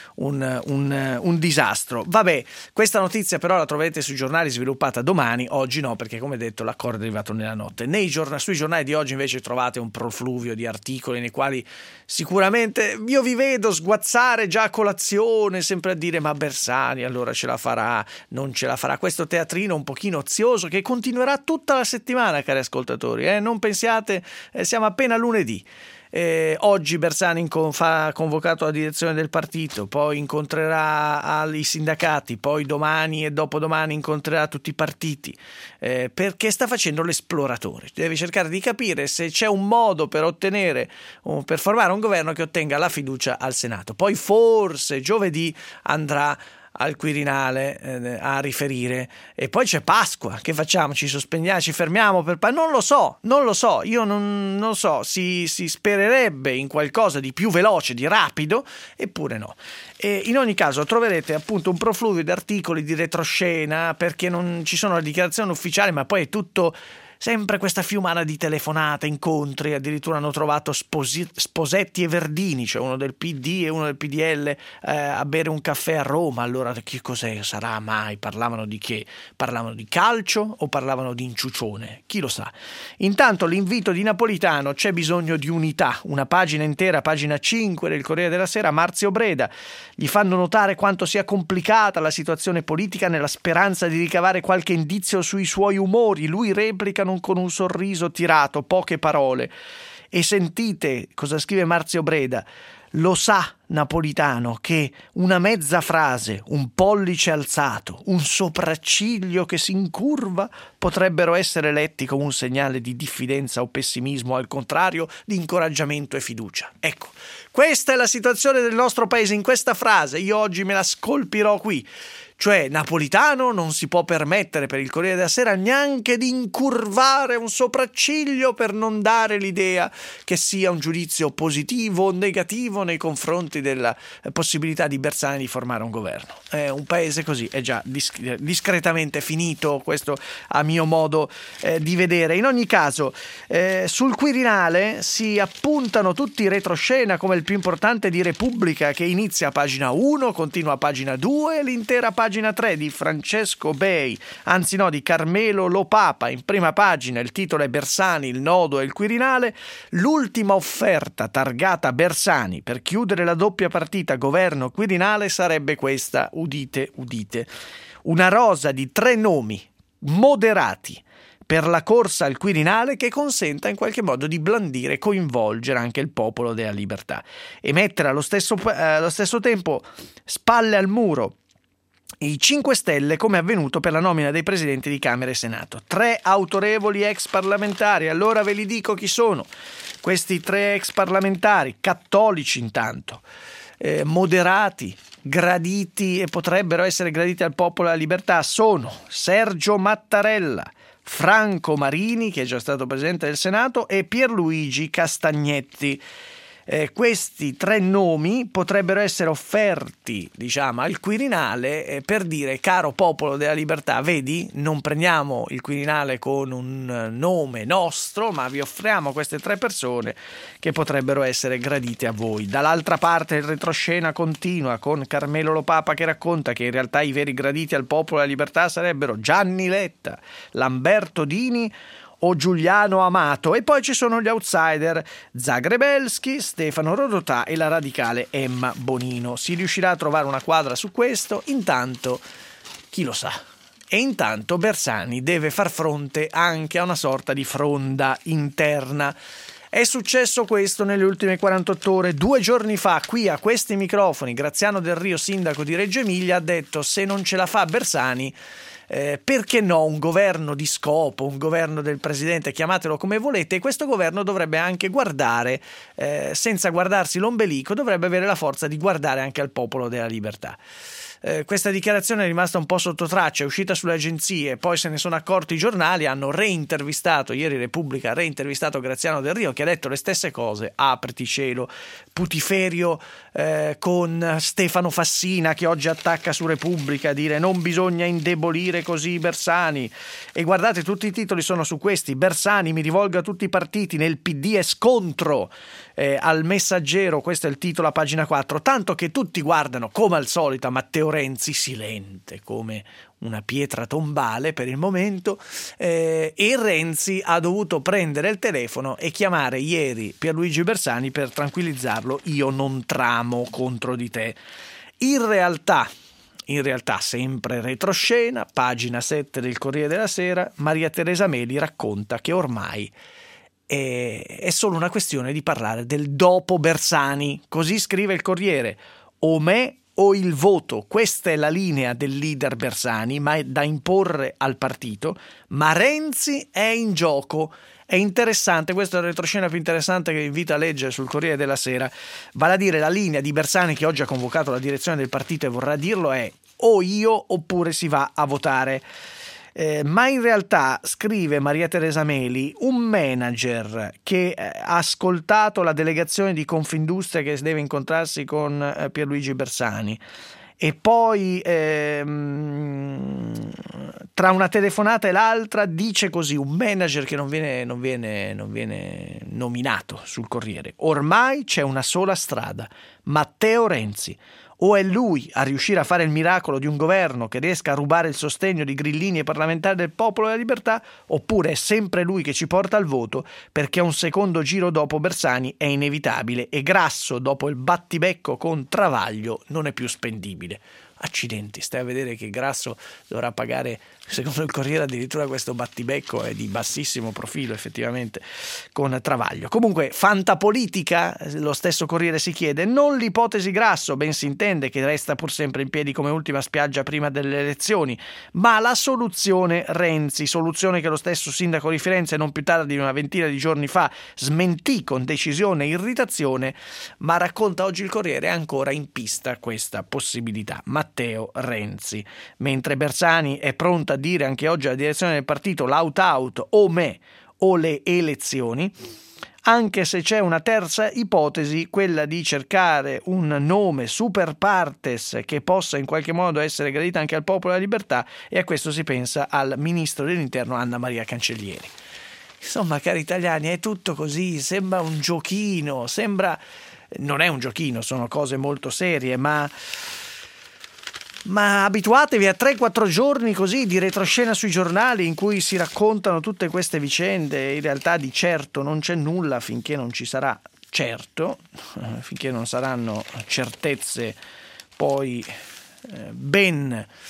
un, un, un disastro. Vabbè, questa notizia però la troverete sui giornali, sviluppata domani. Oggi no, perché come detto l'accordo è arrivato nella notte. Nei giornali, sui giornali di oggi invece trovate un profluvio di articoli nei quali sicuramente io vi vedo sguazzare già a colazione, sempre a dire ma Bersani allora ce la farà, non ce la farà. Questo teatrino un pochino ozioso che continuerà tutta la settimana, cari ascoltatori, eh? Non pensiate, eh, siamo appena lunedì. Eh, oggi Bersani ha convocato la direzione del partito, poi incontrerà i sindacati, poi domani e dopodomani incontrerà tutti i partiti, eh, perché sta facendo l'esploratore. Deve cercare di capire se c'è un modo per ottenere, per formare un governo che ottenga la fiducia al Senato. Poi forse giovedì andrà al Quirinale eh, a riferire, e poi c'è Pasqua. Che facciamo? Ci sospendiamo, ci fermiamo per pa- non lo so, non lo so, io non, non so, si, si spererebbe in qualcosa di più veloce, di rapido, eppure no. E in ogni caso troverete appunto un profluvio di articoli di retroscena, perché non ci sono le dichiarazioni ufficiali, ma poi è tutto sempre questa fiumana di telefonate, incontri. Addirittura hanno trovato sposi- Sposetti e Verdini, cioè uno del P D e uno del P D L, eh, a bere un caffè a Roma. Allora che cos'è? Sarà mai? Parlavano di che? Parlavano di calcio o parlavano di inciucione? Chi lo sa. Intanto l'invito di Napolitano: c'è bisogno di unità. Una pagina intera, pagina cinque del Corriere della Sera, Marzio Breda. Gli fanno notare quanto sia complicata la situazione politica, nella speranza di ricavare qualche indizio sui suoi umori. Lui replica con un sorriso tirato, poche parole. E sentite cosa scrive Marzio Breda: lo sa Napolitano che una mezza frase, un pollice alzato, un sopracciglio che si incurva potrebbero essere letti come un segnale di diffidenza o pessimismo, al contrario di incoraggiamento e fiducia. Ecco, questa è la situazione del nostro paese in questa frase. Io oggi me la scolpirò qui. Cioè Napolitano non si può permettere, per il Corriere della Sera, neanche di incurvare un sopracciglio per non dare l'idea che sia un giudizio positivo o negativo nei confronti della possibilità di Bersani di formare un governo. È un paese così, è già disc- discretamente finito, questo a mio modo eh, di vedere. In ogni caso, eh, sul Quirinale si appuntano tutti i retroscena, come il più importante di Repubblica, che inizia a pagina uno, continua a pagina due, l'intera pagina Pagina tre di Francesco Bei, anzi no, di Carmelo Lopapa. In prima pagina il titolo è Bersani, il nodo e il Quirinale. L'ultima offerta targata Bersani per chiudere la doppia partita governo-Quirinale sarebbe questa, udite, udite, una rosa di tre nomi moderati, per la corsa al Quirinale che consenta in qualche modo di blandire e coinvolgere anche il Popolo della Libertà e mettere allo stesso, eh, allo stesso tempo spalle al muro i cinque Stelle, come è avvenuto per la nomina dei presidenti di Camera e Senato. Tre autorevoli ex parlamentari, allora ve li dico chi sono. Questi tre ex parlamentari, cattolici intanto, eh, moderati, graditi e potrebbero essere graditi al Popolo della Libertà, sono Sergio Mattarella, Franco Marini, che è già stato presidente del Senato, e Pierluigi Castagnetti. Eh, questi tre nomi potrebbero essere offerti, diciamo, al Quirinale eh, per dire: caro Popolo della Libertà, vedi, non prendiamo il Quirinale con un nome nostro, ma vi offriamo queste tre persone che potrebbero essere gradite a voi. Dall'altra parte il retroscena continua con Carmelo Lo Papa che racconta che in realtà i veri graditi al Popolo della Libertà sarebbero Gianni Letta, Lamberto Dini o Giuliano Amato, e poi ci sono gli outsider Zagrebelski, Stefano Rodotà e la radicale Emma Bonino. Si riuscirà a trovare una quadra su questo? Intanto chi lo sa. E intanto Bersani deve far fronte anche a una sorta di fronda interna. È successo questo nelle ultime quarantotto ore. Due giorni fa, qui a questi microfoni, Graziano Del Rio, sindaco di Reggio Emilia, ha detto: se non ce la fa Bersani, Eh, perché no, un governo di scopo, un governo del presidente, chiamatelo come volete, e questo governo dovrebbe anche guardare, eh, senza guardarsi l'ombelico, dovrebbe avere la forza di guardare anche al Popolo della Libertà. Eh, questa dichiarazione è rimasta un po' sotto traccia, è uscita sulle agenzie, poi se ne sono accorti i giornali, hanno reintervistato, ieri Repubblica ha reintervistato Graziano Del Rio che ha detto le stesse cose. Apriti cielo, putiferio eh, con Stefano Fassina che oggi attacca su Repubblica a dire non bisogna indebolire così Bersani, e guardate tutti i titoli sono su questi: Bersani mi rivolgo a tutti i partiti, nel P D è scontro, eh, al Messaggero, questo è il titolo a pagina quattro, tanto che tutti guardano come al solito a Matteo Renzi, silente come una pietra tombale per il momento, eh, e Renzi ha dovuto prendere il telefono e chiamare ieri Pierluigi Bersani per tranquillizzarlo: io non tramo contro di te. In realtà, in realtà sempre retroscena, pagina sette del Corriere della Sera, Maria Teresa Meli racconta che ormai è, è solo una questione di parlare del dopo Bersani, così scrive il Corriere: o me o il voto, questa è la linea del leader Bersani, ma è da imporre al partito, ma Renzi è in gioco. È interessante, questa è la retroscena più interessante che vi invito a leggere sul Corriere della Sera, vale a dire la linea di Bersani, che oggi ha convocato la direzione del partito e vorrà dirlo, è o io oppure si va a votare. Eh, ma in realtà, scrive Maria Teresa Meli, un manager che eh, ha ascoltato la delegazione di Confindustria che deve incontrarsi con eh, Pierluigi Bersani, e poi ehm, tra una telefonata e l'altra dice così, un manager che non viene, non viene, non viene nominato sul Corriere: ormai c'è una sola strada, Matteo Renzi. O è lui a riuscire a fare il miracolo di un governo che riesca a rubare il sostegno di grillini e parlamentari del Popolo della Libertà, oppure è sempre lui che ci porta al voto, perché un secondo giro dopo Bersani è inevitabile e Grasso, dopo il battibecco con Travaglio, non è più spendibile. Accidenti, stai a vedere che Grasso dovrà pagare, secondo il Corriere, addirittura questo battibecco è di bassissimo profilo effettivamente con Travaglio. Comunque fantapolitica, lo stesso Corriere si chiede, non l'ipotesi Grasso, ben si intende che resta pur sempre in piedi come ultima spiaggia prima delle elezioni, ma la soluzione Renzi, soluzione che lo stesso sindaco di Firenze non più tardi di una ventina di giorni fa smentì con decisione e irritazione, ma racconta oggi il Corriere è ancora in pista questa possibilità. Matteo Renzi, mentre Bersani è pronta a dire anche oggi alla direzione del partito l'out out o me o le elezioni, anche se c'è una terza ipotesi, quella di cercare un nome super partes che possa in qualche modo essere gradito anche al Popolo della Libertà, e a questo si pensa al ministro dell'Interno Anna Maria Cancellieri. Insomma, cari italiani, è tutto così, sembra un giochino, sembra non è un giochino, sono cose molto serie, ma Ma abituatevi a tre quattro giorni così di retroscena sui giornali in cui si raccontano tutte queste vicende. In realtà di certo non c'è nulla finché non ci sarà certo, finché non saranno certezze poi eh, ben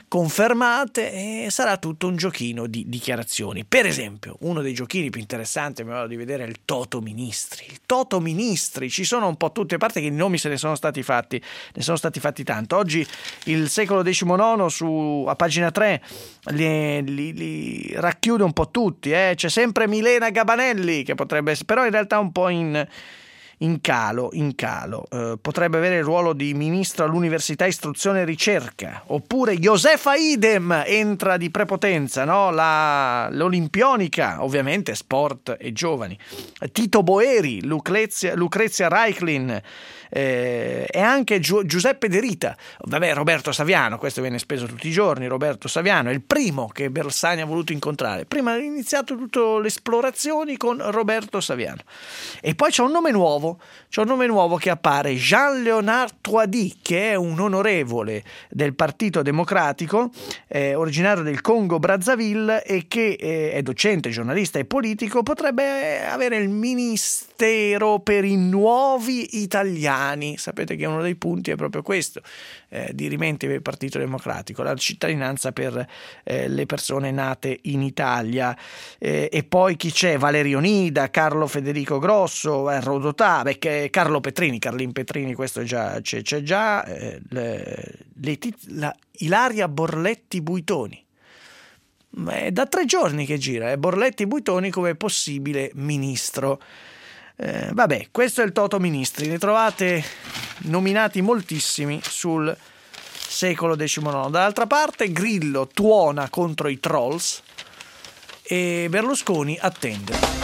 confermate, e sarà tutto un giochino di dichiarazioni. Per esempio, uno dei giochini più interessanti, mi vado di vedere, è il Toto Ministri. Il Toto Ministri, ci sono un po' tutti, a parte che i nomi se ne sono stati fatti, ne sono stati fatti tanto. Oggi il secolo diciannove su, a pagina tre li, li, li racchiude un po' tutti, eh? C'è sempre Milena Gabanelli, che potrebbe essere, però in realtà un po' in... in calo, in calo. Eh, potrebbe avere il ruolo di ministro all'università, istruzione e ricerca, oppure Josefa Idem entra di prepotenza, no? La, l'olimpionica, ovviamente sport e giovani, Tito Boeri, Lucrezia, Lucrezia Reichlin, eh, e anche Giu, Giuseppe De Rita, vabbè, Roberto Saviano, questo viene speso tutti i giorni. Roberto Saviano è il primo che Bersani ha voluto incontrare. Prima ha iniziato tutte le esplorazioni con Roberto Saviano, e poi c'è un nome nuovo c'è un nome nuovo che appare, Jean-Léonard Touadi, che è un onorevole del Partito Democratico, eh, originario del Congo Brazzaville, e che eh, è docente, giornalista e politico. Potrebbe avere il ministero per i nuovi italiani. Sapete che uno dei punti è proprio questo, eh, di rimente del Partito Democratico, la cittadinanza per eh, le persone nate in Italia. Eh, e poi chi c'è? Valerio Nida, Carlo Federico Grosso, eh, Rodotà, beh, Carlo Petrini, Carlin Petrini, questo già, c'è, c'è già, eh, le, le, la, Ilaria Borletti Buitoni. È da tre giorni che gira, eh, Borletti Buitoni come possibile ministro. Eh, vabbè, questo è il Toto Ministri, ne trovate nominati moltissimi sul secolo diciannove. Dall'altra parte Grillo tuona contro i trolls e Berlusconi attende.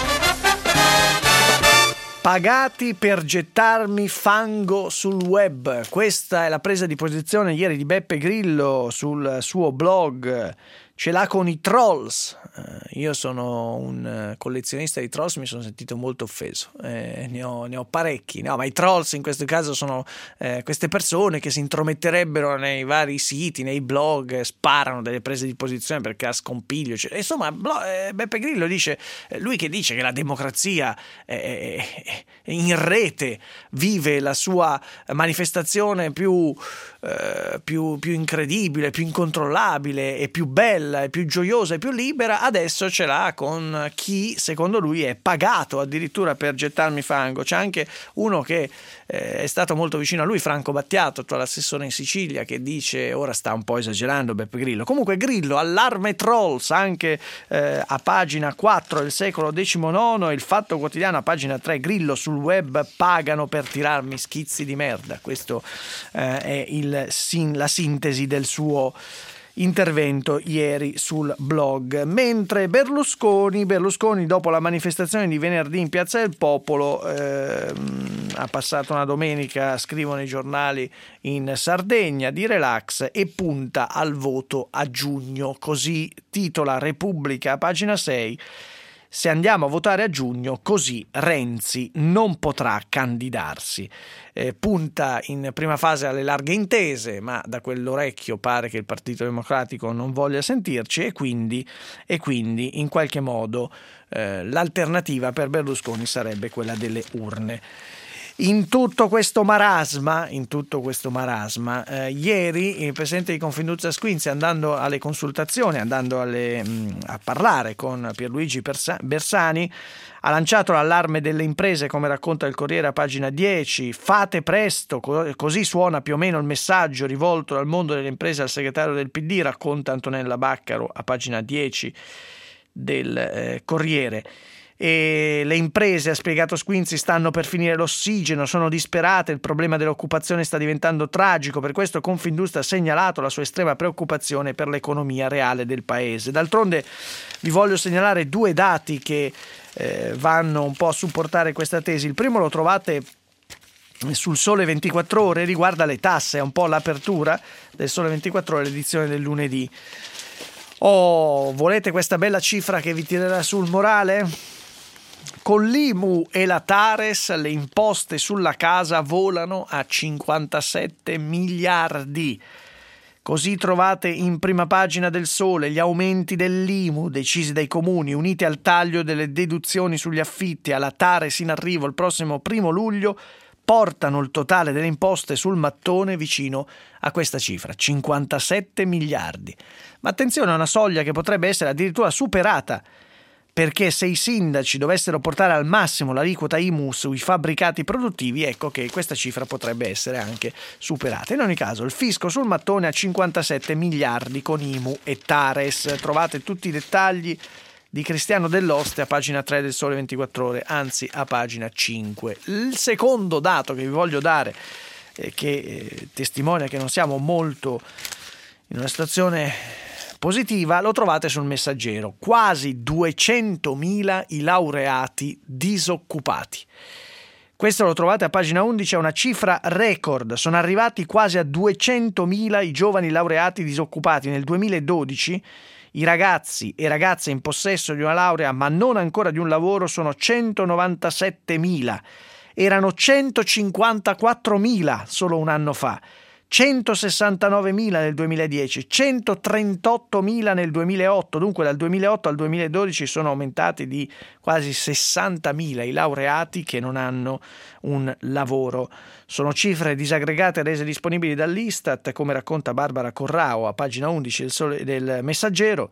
Pagati per gettarmi fango sul web. Questa è la presa di posizione ieri di Beppe Grillo sul suo blog. Ce l'ha con i trolls. Eh, io sono un collezionista di trolls, mi sono sentito molto offeso. Eh, ne ho, ne ho parecchi. No, ma i trolls in questo caso sono eh, queste persone che si intrometterebbero nei vari siti, nei blog, sparano delle prese di posizione perché ha scompiglio. Cioè, insomma, blo- eh, Beppe Grillo dice, eh, lui che dice che la democrazia eh, in rete vive la sua manifestazione più, eh, più, più incredibile, più incontrollabile e più bella, è più gioiosa e più libera, adesso ce l'ha con chi secondo lui è pagato addirittura per gettarmi fango. C'è anche uno che eh, è stato molto vicino a lui, Franco Battiato, attuale assessore in Sicilia, che dice, ora sta un po' esagerando Beppe Grillo, comunque Grillo, allarme trolls, anche eh, a pagina quattro del secolo diciannove, il Fatto Quotidiano a pagina tre, Grillo sul web, pagano per tirarmi schizzi di merda. Questo eh, è il, la sintesi del suo intervento ieri sul blog. Mentre Berlusconi Berlusconi dopo la manifestazione di venerdì in Piazza del Popolo eh, ha passato una domenica, scrivono i giornali, in Sardegna di relax e punta al voto a giugno, così titola Repubblica a pagina sei. Se andiamo a votare a giugno, così Renzi non potrà candidarsi. Eh, punta in prima fase alle larghe intese, ma da quell'orecchio pare che il Partito Democratico non voglia sentirci, e quindi, e quindi in qualche modo eh, l'alternativa per Berlusconi sarebbe quella delle urne. In tutto questo marasma, in tutto questo marasma, eh, ieri il presidente di Confindustria Squinzi, andando alle consultazioni, andando alle, mh, a parlare con Pierluigi Bersani, ha lanciato l'allarme delle imprese, come racconta il Corriere a pagina dieci. Fate presto, co- così suona più o meno il messaggio rivolto dal mondo delle imprese al segretario del P D, racconta Antonella Baccaro a pagina dieci del eh, Corriere. E le imprese, ha spiegato Squinzi, stanno per finire l'ossigeno, sono disperate, il problema dell'occupazione sta diventando tragico, per questo Confindustria ha segnalato la sua estrema preoccupazione per l'economia reale del paese. D'altronde vi voglio segnalare due dati che eh, vanno un po' a supportare questa tesi. Il primo lo trovate sul Sole ventiquattro Ore, riguarda le tasse, è un po' l'apertura del Sole ventiquattro Ore, l'edizione del lunedì. Oh, volete questa bella cifra che vi tirerà sul morale? Con l'I M U e la Tares le imposte sulla casa volano a cinquantasette miliardi. Così trovate in prima pagina del Sole gli aumenti dell'I M U decisi dai comuni, uniti al taglio delle deduzioni sugli affitti, alla Tares in arrivo il prossimo primo luglio, portano il totale delle imposte sul mattone vicino a questa cifra, cinquantasette miliardi. Ma attenzione, a una soglia che potrebbe essere addirittura superata, perché se i sindaci dovessero portare al massimo l'aliquota I M U sui fabbricati produttivi, ecco che questa cifra potrebbe essere anche superata. In ogni caso, il fisco sul mattone a cinquantasette miliardi con I M U e Tares. Trovate tutti i dettagli di Cristiano Dell'Oste a pagina tre del Sole ventiquattro Ore, anzi a pagina cinque. Il secondo dato che vi voglio dare, eh, che eh, testimonia che non siamo molto in una situazione positiva, lo trovate sul Messaggero. Quasi duecentomila i laureati disoccupati. Questo lo trovate a pagina undici, è una cifra record. Sono arrivati quasi a duecentomila i giovani laureati disoccupati. Nel duemiladodici i ragazzi e ragazze in possesso di una laurea ma non ancora di un lavoro sono centonovantasettemila. Erano centocinquantaquattromila solo un anno fa. centosessantanovemila nel duemiladieci, centotrentottomila nel duemilaotto, dunque dal duemilaotto al duemiladodici sono aumentati di quasi sessantamila i laureati che non hanno un lavoro. Sono cifre disaggregate rese disponibili dall'Istat, come racconta Barbara Corrao a pagina undici del, Sole, del Messaggero,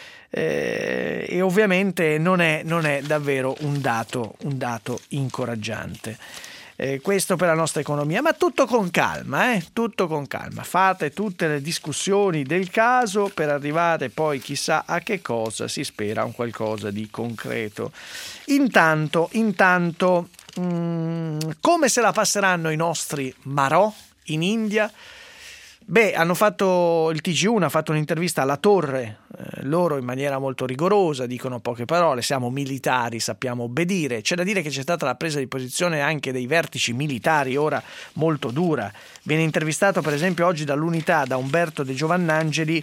eh, e ovviamente non è, non è davvero un dato, un dato incoraggiante. Eh, questo per la nostra economia, ma tutto con calma, eh? tutto con calma. Fate tutte le discussioni del caso per arrivare poi chissà a che cosa, si spera un qualcosa di concreto. Intanto, intanto, mh, come se la passeranno i nostri marò in India? Beh, hanno fatto il T G uno, ha fatto un'intervista alla Torre, eh, loro in maniera molto rigorosa dicono poche parole, siamo militari, sappiamo obbedire. C'è da dire che c'è stata la presa di posizione anche dei vertici militari, ora molto dura. Viene intervistato per esempio oggi dall'Unità, da Umberto De Giovannangeli,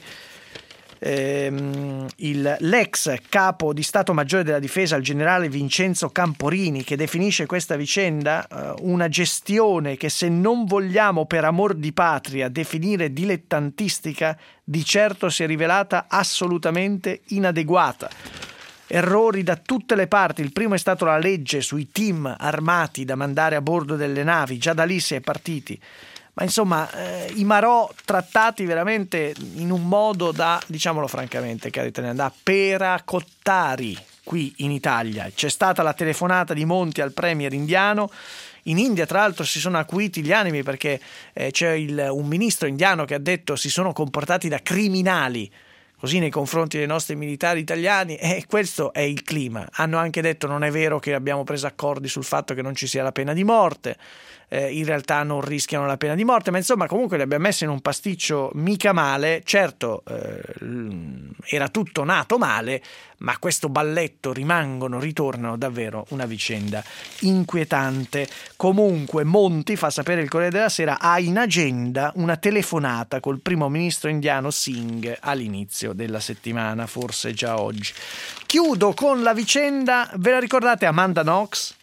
ehm, il, l'ex capo di Stato Maggiore della Difesa, il generale Vincenzo Camporini, che definisce questa vicenda eh, una gestione che, se non vogliamo per amor di patria definire dilettantistica, di certo si è rivelata assolutamente inadeguata. Errori da tutte le parti. Il primo è stato la legge sui team armati da mandare a bordo delle navi, già da lì si è partiti. Ma insomma, eh, i marò trattati veramente in un modo da, diciamolo francamente, cari italiani, da peracottari qui in Italia. C'è stata la telefonata di Monti al premier indiano. In India, tra l'altro, si sono acuiti gli animi perché eh, c'è il, un ministro indiano che ha detto si sono comportati da criminali così nei confronti dei nostri militari italiani, e questo è il clima. Hanno anche detto non è vero che abbiamo preso accordi sul fatto che non ci sia la pena di morte. Eh, in realtà non rischiano la pena di morte, ma insomma comunque li abbiamo messi in un pasticcio mica male. Certo, eh, era tutto nato male, ma questo balletto rimangono, ritornano davvero una vicenda inquietante. Comunque Monti, fa sapere il Corriere della Sera, ha in agenda una telefonata col primo ministro indiano Singh all'inizio della settimana, forse già oggi. Chiudo con la vicenda, ve la ricordate Amanda Knox?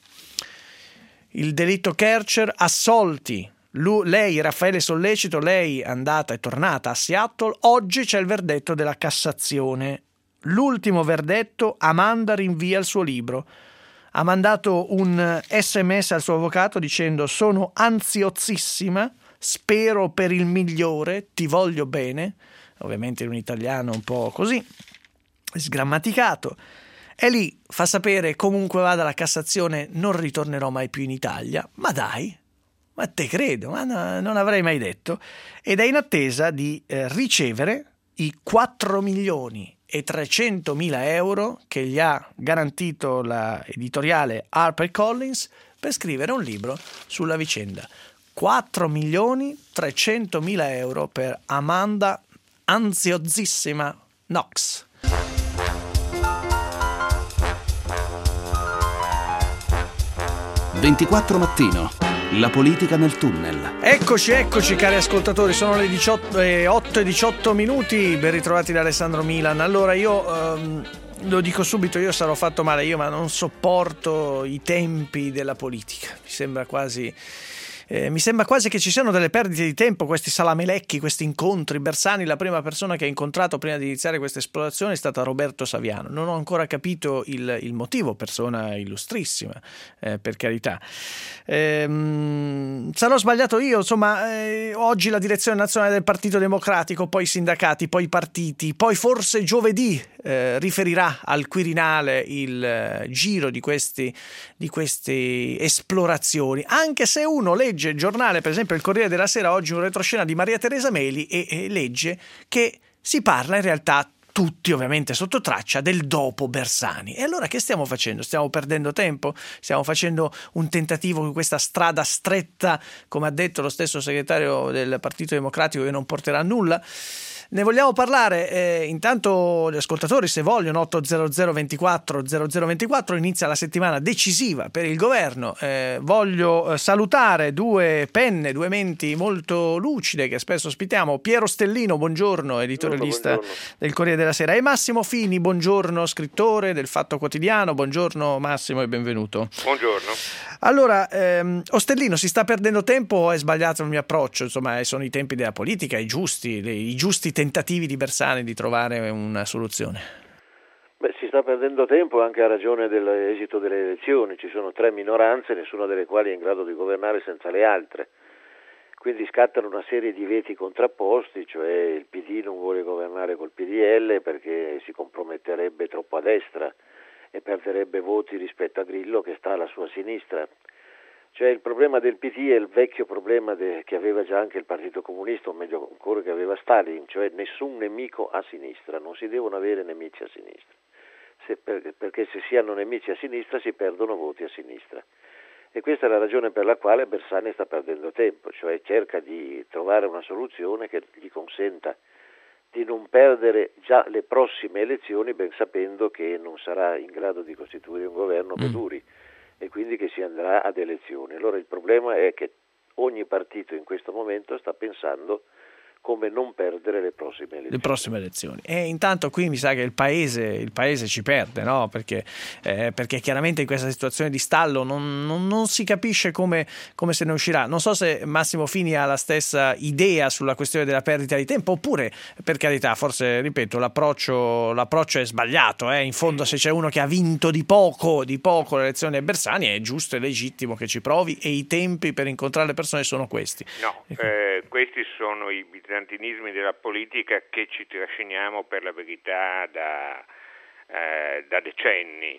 Il delitto Kercher, assolti. Lui, lei, Raffaele Sollecito, lei è andata e tornata a Seattle. Oggi c'è il verdetto della Cassazione. L'ultimo verdetto, Amanda rinvia il suo libro. Ha mandato un sms al suo avvocato dicendo: sono ansiosissima, spero per il migliore, ti voglio bene. Ovviamente in un italiano un po' così, sgrammaticato. E lì fa sapere: comunque vada la Cassazione, non ritornerò mai più in Italia. Ma dai, ma te credo, ma no, non avrei mai detto. Ed è in attesa di eh, ricevere i quattro milioni e trecentomila euro che gli ha garantito la editoriale HarperCollins per scrivere un libro sulla vicenda. quattro milioni trecentomila euro per Amanda ansiosissima Knox. ventiquattro Mattino, la politica nel tunnel. Eccoci, eccoci cari ascoltatori, sono le diciotto e otto e diciotto minuti, ben ritrovati da Alessandro Milan. Allora io ehm, lo dico subito, io sarò fatto male io, ma non sopporto i tempi della politica, mi sembra quasi eh, mi sembra quasi che ci siano delle perdite di tempo, questi salamelecchi, questi incontri. Bersani, la prima persona che ha incontrato prima di iniziare questa esplorazione è stata Roberto Saviano. Non ho ancora capito il, il motivo, persona illustrissima, eh, per carità. Ehm, sarò sbagliato io, insomma, eh, oggi la direzione nazionale del Partito Democratico, poi i sindacati, poi i partiti, poi forse giovedì eh, riferirà al Quirinale il eh, giro di questi di queste esplorazioni, anche se uno legge il giornale, per esempio il Corriere della Sera oggi, un retroscena di Maria Teresa Meli e, e legge che si parla in realtà tutti ovviamente sotto traccia del dopo Bersani. E allora che stiamo facendo? Stiamo perdendo tempo? Stiamo facendo un tentativo con questa strada stretta, come ha detto lo stesso segretario del Partito Democratico, che non porterà a nulla? Ne vogliamo parlare, eh, intanto gli ascoltatori se vogliono, otto zero zero ventiquattro zero zero ventiquattro, inizia la settimana decisiva per il governo. Eh, voglio salutare due penne, due menti molto lucide che spesso ospitiamo: Piero Stellino, buongiorno, editorialista buongiorno. del Corriere della Sera, e Massimo Fini, buongiorno, scrittore del Fatto Quotidiano. Buongiorno Massimo e benvenuto. Buongiorno. Allora, ehm, Ostellino, si sta perdendo tempo o è sbagliato il mio approccio? Insomma, sono i tempi della politica, i giusti, i giusti tentativi di Bersani di trovare una soluzione. Beh, si sta perdendo tempo anche a ragione dell'esito delle elezioni. Ci sono tre minoranze, nessuna delle quali è in grado di governare senza le altre. Quindi scattano una serie di veti contrapposti, cioè il P D non vuole governare col P D L perché si comprometterebbe troppo a destra e perderebbe voti rispetto a Grillo che sta alla sua sinistra. Cioè il problema del P D è il vecchio problema de, che aveva già anche il Partito Comunista, o meglio ancora che aveva Stalin, cioè nessun nemico a sinistra, non si devono avere nemici a sinistra, se per, perché se si hanno nemici a sinistra si perdono voti a sinistra. E questa è la ragione per la quale Bersani sta perdendo tempo, cioè cerca di trovare una soluzione che gli consenta di non perdere già le prossime elezioni, ben sapendo che non sarà in grado di costituire un governo che duri e quindi che si andrà ad elezioni. Allora il problema è che ogni partito in questo momento sta pensando come non perdere le prossime elezioni. Le prossime elezioni. E intanto qui mi sa che il paese, il paese ci perde, no? Perché, eh, perché chiaramente in questa situazione di stallo non, non, non si capisce come, come se ne uscirà. Non so se Massimo Fini ha la stessa idea sulla questione della perdita di tempo, oppure, per carità, forse, ripeto, l'approccio, l'approccio è sbagliato. Eh? In fondo, se c'è uno che ha vinto di poco, di poco le elezioni a Bersani, è giusto e legittimo che ci provi, e i tempi per incontrare le persone sono questi. No, eh, questi sono i bizantinismi della politica che ci trasciniamo per la verità da, eh, da decenni,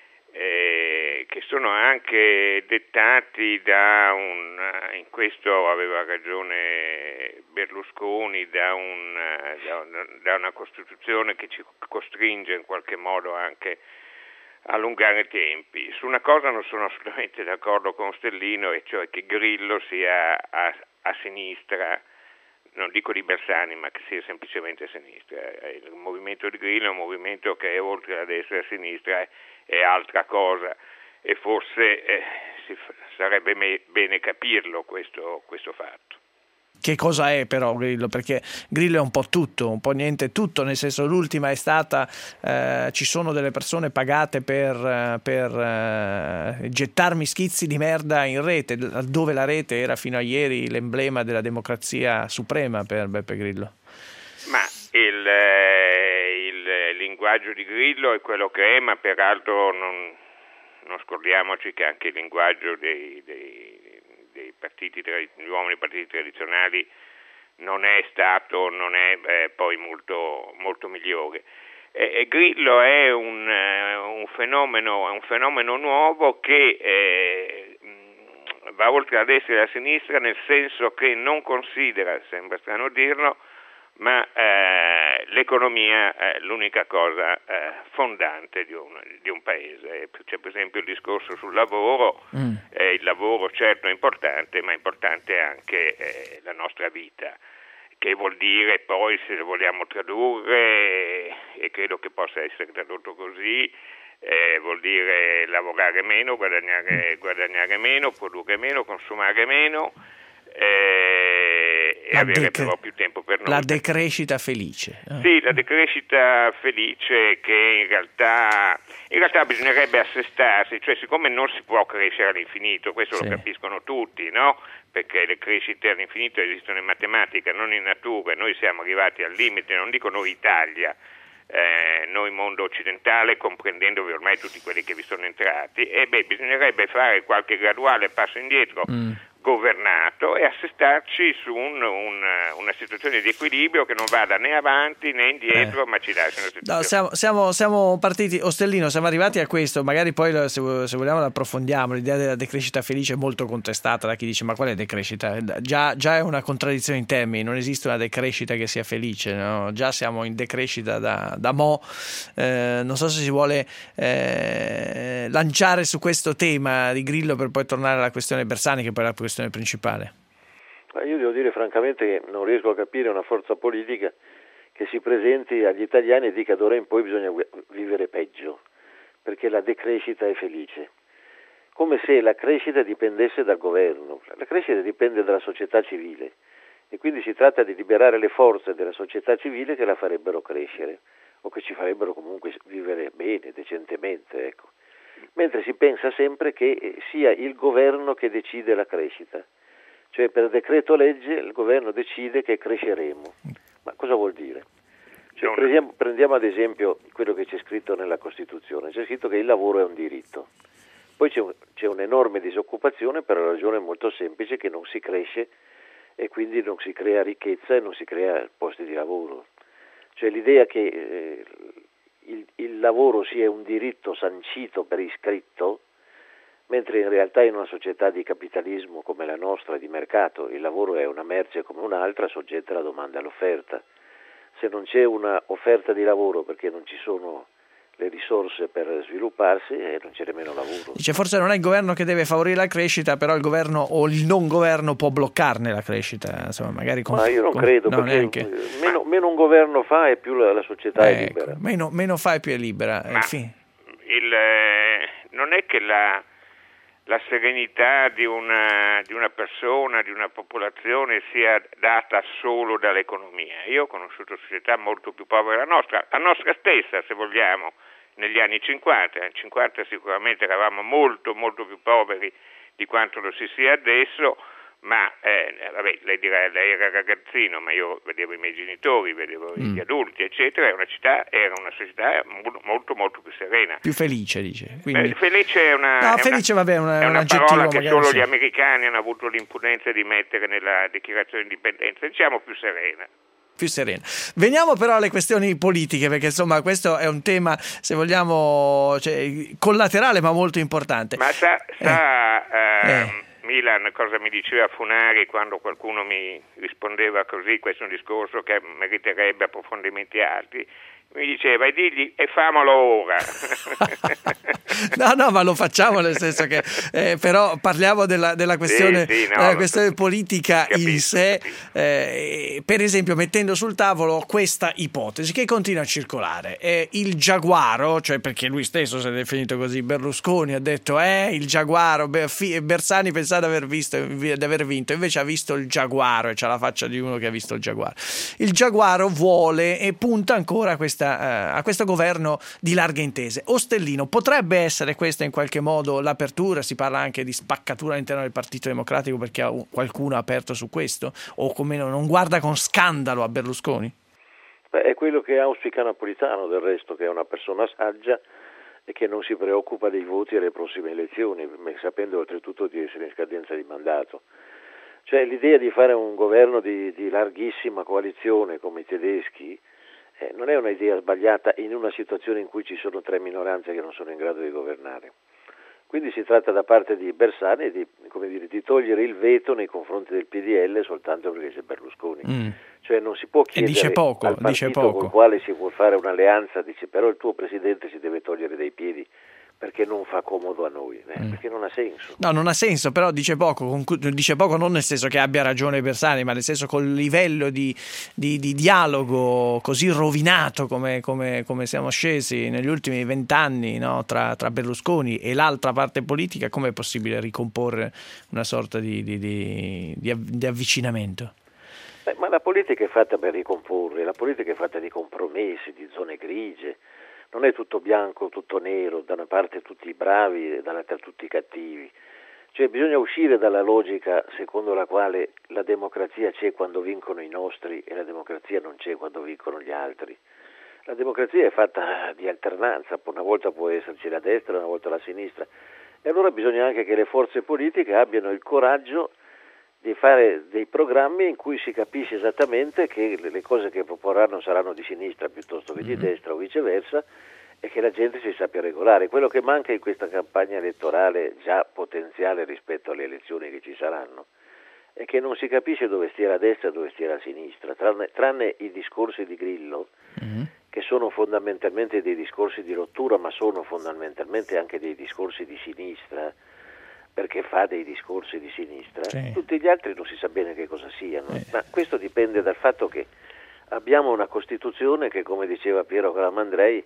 eh, che sono anche dettati da un, in questo aveva ragione Berlusconi, da, un, da, da una Costituzione che ci costringe in qualche modo anche a allungare i tempi. Su una cosa non sono assolutamente d'accordo con Stellino, e cioè che Grillo sia a, a sinistra, non dico di Bersani, ma che sia semplicemente a sinistra. Il movimento di Grillo è un movimento che oltre a destra e a sinistra è, è altra cosa, e forse eh, si, sarebbe me, bene capirlo questo, questo fatto. Che cosa è però Grillo? Perché Grillo è un po' tutto, un po' niente tutto, nel senso, l'ultima è stata eh, ci sono delle persone pagate per, per eh, gettarmi schizzi di merda in rete, dove la rete era fino a ieri l'emblema della democrazia suprema per Beppe Grillo. Ma il, eh, il linguaggio di Grillo è quello che è, ma peraltro non, non scordiamoci che anche il linguaggio dei, dei dei partiti, gli uomini partiti tradizionali non è stato, non è eh, poi molto, molto migliore. E, e Grillo è un, uh, un fenomeno, è un fenomeno nuovo che eh, va oltre la destra e la sinistra, nel senso che non considera, sembra strano dirlo, ma eh, l'economia è l'unica cosa eh, fondante di un, di un paese. C'è per esempio il discorso sul lavoro, mm. eh, il lavoro certo è importante, ma è importante anche eh, la nostra vita, che vuol dire poi, se lo vogliamo tradurre, e credo che possa essere tradotto così, eh, vuol dire lavorare meno, guadagnare, guadagnare meno, produrre meno, consumare meno, eh, e la avere decre- però più tempo per noi. La decrescita felice. Eh. Sì, la decrescita felice che in realtà, in realtà bisognerebbe assestarsi, cioè siccome non si può crescere all'infinito, questo sì. Lo capiscono tutti, no? Perché le crescite all'infinito esistono in matematica, non in natura, noi siamo arrivati al limite, non dico noi Italia, eh, noi mondo occidentale, comprendendovi ormai tutti quelli che vi sono entrati, e beh, bisognerebbe fare qualche graduale passo indietro mm. governato e assestarci su un, un, una situazione di equilibrio che non vada né avanti né indietro, eh. ma ci lascia una situazione. No, siamo, siamo, siamo partiti, Ostellino, siamo arrivati a questo, magari poi se, se vogliamo l'approfondiamo, l'idea della decrescita felice è molto contestata da chi dice ma qual è decrescita? Già, già è una contraddizione in termini, non esiste una decrescita che sia felice, no? Già siamo in decrescita da, da mo', eh, non so se si vuole eh, lanciare su questo tema di Grillo per poi tornare alla questione Bersani, che poi è la questione principale. Io devo dire francamente che non riesco a capire una forza politica che si presenti agli italiani e dica d'ora in poi bisogna vivere peggio, perché la decrescita è felice. Come se la crescita dipendesse dal governo. La crescita dipende dalla società civile e quindi si tratta di liberare le forze della società civile che la farebbero crescere o che ci farebbero comunque vivere bene, decentemente, ecco. Mentre si pensa sempre che sia il governo che decide la crescita, cioè per decreto legge il governo decide che cresceremo. Ma cosa vuol dire? Cioè, prendiamo, prendiamo ad esempio quello che c'è scritto nella Costituzione, c'è scritto che il lavoro è un diritto, poi c'è, un, c'è un'enorme disoccupazione per una ragione molto semplice, che non si cresce e quindi non si crea ricchezza e non si crea posti di lavoro. Cioè l'idea che eh, Il, il lavoro sia un diritto sancito per iscritto, mentre in realtà in una società di capitalismo come la nostra, di mercato, il lavoro è una merce come un'altra, soggetta alla domanda e all'offerta. Se non c'è una offerta di lavoro perché non ci sono le risorse per svilupparsi, e non c'è nemmeno lavoro. Dice forse non è il governo che deve favorire la crescita, però il governo o il non governo può bloccarne la crescita, insomma, magari con, ma io non con, credo, no, perché meno, meno un governo fa e più la, la società ecco, è libera. Meno, meno fa e più è libera. Ma il il, eh, non è che la, la serenità di una, di una persona, di una popolazione sia data solo dall'economia. Io ho conosciuto società molto più povere della nostra, la nostra stessa, se vogliamo, negli anni cinquanta. Nel cinquanta sicuramente eravamo molto molto più poveri di quanto lo si sia adesso, ma eh, vabbè, lei dirà lei era ragazzino, ma io vedevo i miei genitori, vedevo mm. gli adulti, eccetera, era una città, era una società molto molto più serena. Più felice, dice. Quindi... Beh, felice è una, no, è felice, una, vabbè, una, è una un parola che solo sì. gli americani hanno avuto l'impudenza di mettere nella dichiarazione di indipendenza, diciamo più serena. più serena. Veniamo però alle questioni politiche, perché insomma questo è un tema, se vogliamo, cioè, collaterale ma molto importante. Ma sa, sa eh. Eh, Eh. Milan cosa mi diceva Funari quando qualcuno mi rispondeva così, questo è un discorso che meriterebbe approfondimenti alti, mi diceva e digli e famolo ora. no no ma lo facciamo, nel senso che eh, però parliamo della, della questione, sì, sì, no, della questione politica capisco, in sé, eh, per esempio mettendo sul tavolo questa ipotesi che continua a circolare, eh, il giaguaro, cioè perché lui stesso si è definito così, Berlusconi ha detto eh il giaguaro, Bersani pensava di aver visto, di aver vinto, invece ha visto il giaguaro e c'ha la faccia di uno che ha visto il giaguaro. Il giaguaro vuole e punta ancora a questa a questo governo di larghe intese. Ostellino, potrebbe essere questa in qualche modo l'apertura? Si parla anche di spaccatura all'interno del Partito Democratico perché qualcuno ha aperto su questo, o come non guarda con scandalo a Berlusconi? Beh, è quello che auspica Napolitano, del resto, che è una persona saggia e che non si preoccupa dei voti alle prossime elezioni, sapendo oltretutto di essere in scadenza di mandato. Cioè l'idea di fare un governo di, di larghissima coalizione come i tedeschi Eh, non è un'idea sbagliata in una situazione in cui ci sono tre minoranze che non sono in grado di governare. Quindi si tratta da parte di Bersani di, come dire, di togliere il veto nei confronti del P D L soltanto perché c'è Berlusconi. Mm. Cioè non si può chiedere dice poco, al dice partito poco. con il quale si vuol fare un'alleanza, dice però il tuo presidente si deve togliere dai piedi perché non fa comodo a noi, eh, mm. perché non ha senso. No, non ha senso, però dice poco, dice poco non nel senso che abbia ragione Bersani, ma nel senso col livello di, di, di dialogo così rovinato come, come, come siamo scesi negli ultimi vent'anni, no? tra, tra Berlusconi e l'altra parte politica, come è possibile ricomporre una sorta di, di, di, di avvicinamento? Beh, ma la politica è fatta per ricomporre, la politica è fatta di compromessi, di zone grigie, non è tutto bianco, tutto nero, da una parte tutti i bravi e dall'altra tutti i cattivi. Cioè bisogna uscire dalla logica secondo la quale la democrazia c'è quando vincono i nostri e la democrazia non c'è quando vincono gli altri. La democrazia è fatta di alternanza, una volta può esserci la destra, una volta la sinistra, e allora bisogna anche che le forze politiche abbiano il coraggio di fare dei programmi in cui si capisce esattamente che le cose che proporranno saranno di sinistra piuttosto che di destra o viceversa, e che la gente si sappia regolare. Quello che manca in questa campagna elettorale già potenziale rispetto alle elezioni che ci saranno è che non si capisce dove stia la destra e dove stia la sinistra, tranne, tranne i discorsi di Grillo, mm-hmm. che sono fondamentalmente dei discorsi di rottura, ma sono fondamentalmente anche dei discorsi di sinistra, perché fa dei discorsi di sinistra. Sì. Tutti gli altri non si sa bene che cosa siano, eh. ma questo dipende dal fatto che abbiamo una Costituzione che, come diceva Piero Calamandrei,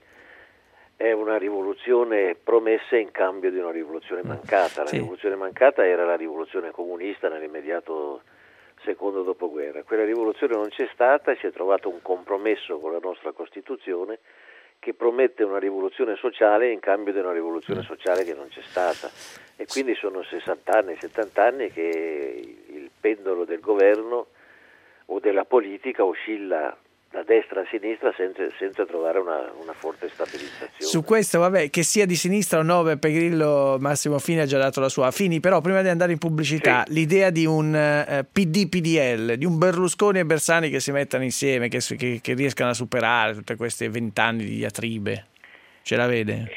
è una rivoluzione promessa in cambio di una rivoluzione mancata. La sì. rivoluzione mancata era la rivoluzione comunista nell'immediato secondo dopoguerra. Quella rivoluzione non c'è stata e si è trovato un compromesso con la nostra Costituzione che promette una rivoluzione sociale in cambio di una rivoluzione sociale che non c'è stata. E quindi sono sessanta anni, settanta anni che il pendolo del governo o della politica oscilla da destra a sinistra senza, senza trovare una, una forte stabilizzazione. Su questo, vabbè, che sia di sinistra o no, Beppe Grillo, Massimo Fini ha già dato la sua. Fini, però prima di andare in pubblicità, sì. l'idea di un uh, P D P D L, di un Berlusconi e Bersani che si mettano insieme, che, che, che riescano a superare tutte queste vent'anni di diatribe, ce la vede?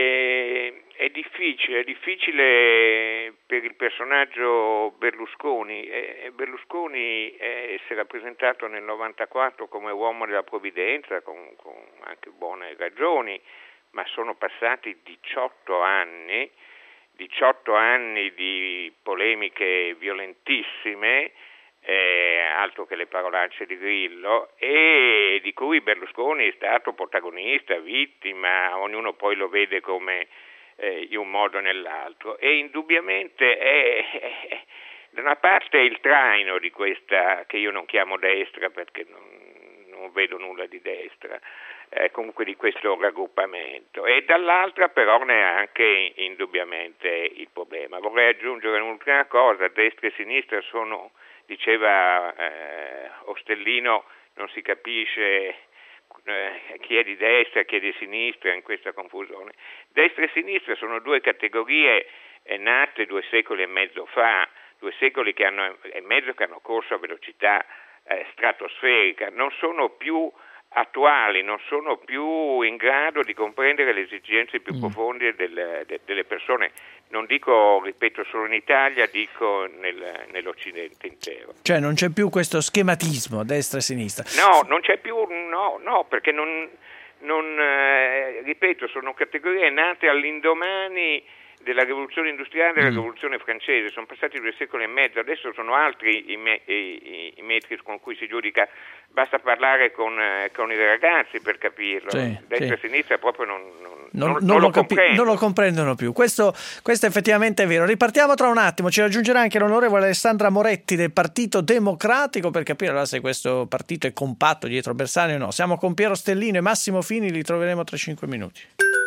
È, è difficile, è difficile per il personaggio Berlusconi. E Berlusconi è, si è rappresentato nel novantaquattro come uomo della provvidenza, con, con anche buone ragioni, ma sono passati diciotto anni, diciotto anni di polemiche violentissime, eh, altro che le parolacce di Grillo, e di cui Berlusconi è stato protagonista, vittima, ognuno poi lo vede come eh, in un modo o nell'altro, e indubbiamente è, è da una parte è il traino di questa, che io non chiamo destra perché non, non vedo nulla di destra, eh, comunque di questo raggruppamento, e dall'altra però ne è anche indubbiamente il problema. Vorrei aggiungere un'ultima cosa: destra e sinistra sono, diceva eh, Ostellino, non si capisce eh, chi è di destra e chi è di sinistra in questa confusione. Destra e sinistra sono due categorie eh, nate due secoli e mezzo fa, due secoli che hanno, e mezzo che hanno corso a velocità eh, stratosferica, non sono più attuali, non sono più in grado di comprendere le esigenze più mm. profonde del, de, delle persone. Non dico, ripeto, solo in Italia, dico nel, nell'Occidente intero. Cioè non c'è più questo schematismo destra e sinistra? No, non c'è più, no, no, perché non, non eh, ripeto, sono categorie nate all'indomani della rivoluzione industriale e della mm. rivoluzione francese. Sono passati due secoli e mezzo, adesso sono altri i, me, i, i metri con cui si giudica, basta parlare con, eh, con i ragazzi per capirlo. Sì, destra sì. e sinistra proprio non, non, non, non, non, non, lo lo capi- comprendono. non lo comprendono più. Questo, questo effettivamente è vero. Ripartiamo tra un attimo, ci raggiungerà anche l'onorevole Alessandra Moretti del Partito Democratico per capire allora se questo partito è compatto dietro Bersani o no. Siamo con Piero Stellino e Massimo Fini, li troveremo tra cinque minuti.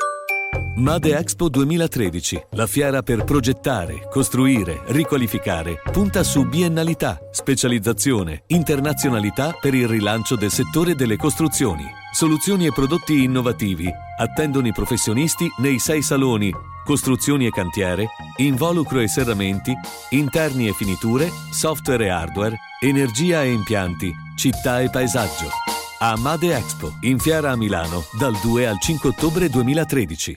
Made Expo duemilatredici, la fiera per progettare, costruire, riqualificare, punta su biennalità, specializzazione, internazionalità per il rilancio del settore delle costruzioni. Soluzioni e prodotti innovativi attendono i professionisti nei sei saloni: costruzioni e cantiere, involucro e serramenti, interni e finiture, software e hardware, energia e impianti, città e paesaggio. A Made Expo, in fiera a Milano, dal due al cinque ottobre duemilatredici.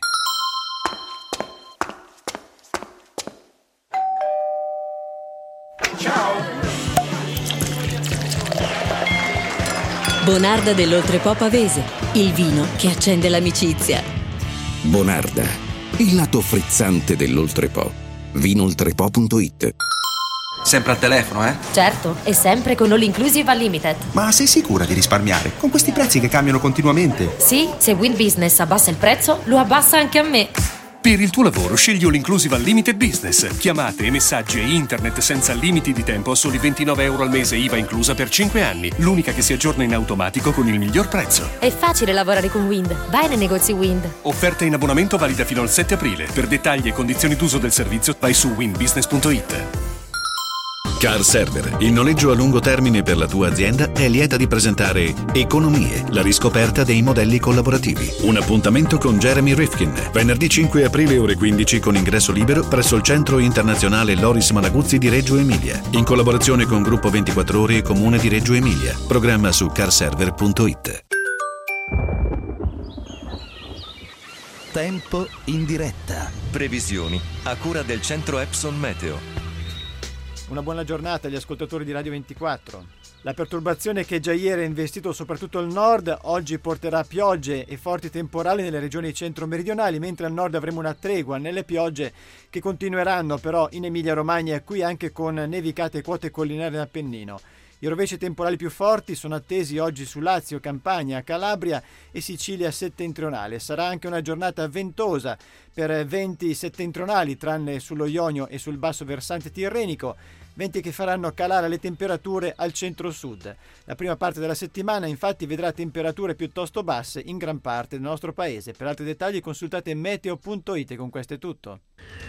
Bonarda dell'Oltrepo Pavese, il vino che accende l'amicizia. Bonarda, il lato frizzante dell'Oltrepo. Vinoltrepo punto it. Sempre al telefono, eh? Certo, e sempre con All Inclusive Unlimited. Ma sei sicura di risparmiare? Con questi prezzi che cambiano continuamente. Sì, se Win Business abbassa il prezzo, lo abbassa anche a me. P Per il tuo lavoro scegli All Inclusive Unlimited Business. Chiamate e messaggi e internet senza limiti di tempo a soli ventinove euro al mese, I V A inclusa per cinque anni. L'unica che si aggiorna in automatico con il miglior prezzo. È facile lavorare con Wind. Vai nei negozi Wind. Offerta in abbonamento valida fino al sette aprile. Per dettagli e condizioni d'uso del servizio vai su wind business punto it. Car Server, il noleggio a lungo termine per la tua azienda, è lieta di presentare Economie, la riscoperta dei modelli collaborativi. Un appuntamento con Jeremy Rifkin, venerdì cinque aprile ore quindici con ingresso libero presso il Centro Internazionale Loris Malaguzzi di Reggio Emilia, in collaborazione con Gruppo ventiquattro Ore e Comune di Reggio Emilia. Programma su car server punto it. Tempo in diretta. Previsioni a cura del centro Epson Meteo. Una buona giornata agli ascoltatori di Radio ventiquattro. La perturbazione che già ieri ha investito soprattutto il nord oggi porterà piogge e forti temporali nelle regioni centro-meridionali, mentre al nord avremo una tregua nelle piogge che continueranno però in Emilia-Romagna e qui anche con nevicate e quote collinari d'Appennino. I rovesci temporali più forti sono attesi oggi su Lazio, Campania, Calabria e Sicilia settentrionale. Sarà anche una giornata ventosa per venti settentrionali, tranne sullo Ionio e sul basso versante tirrenico, venti che faranno calare le temperature al centro-sud. La prima parte della settimana infatti vedrà temperature piuttosto basse in gran parte del nostro paese. Per altri dettagli consultate meteo punto it. Con questo è tutto.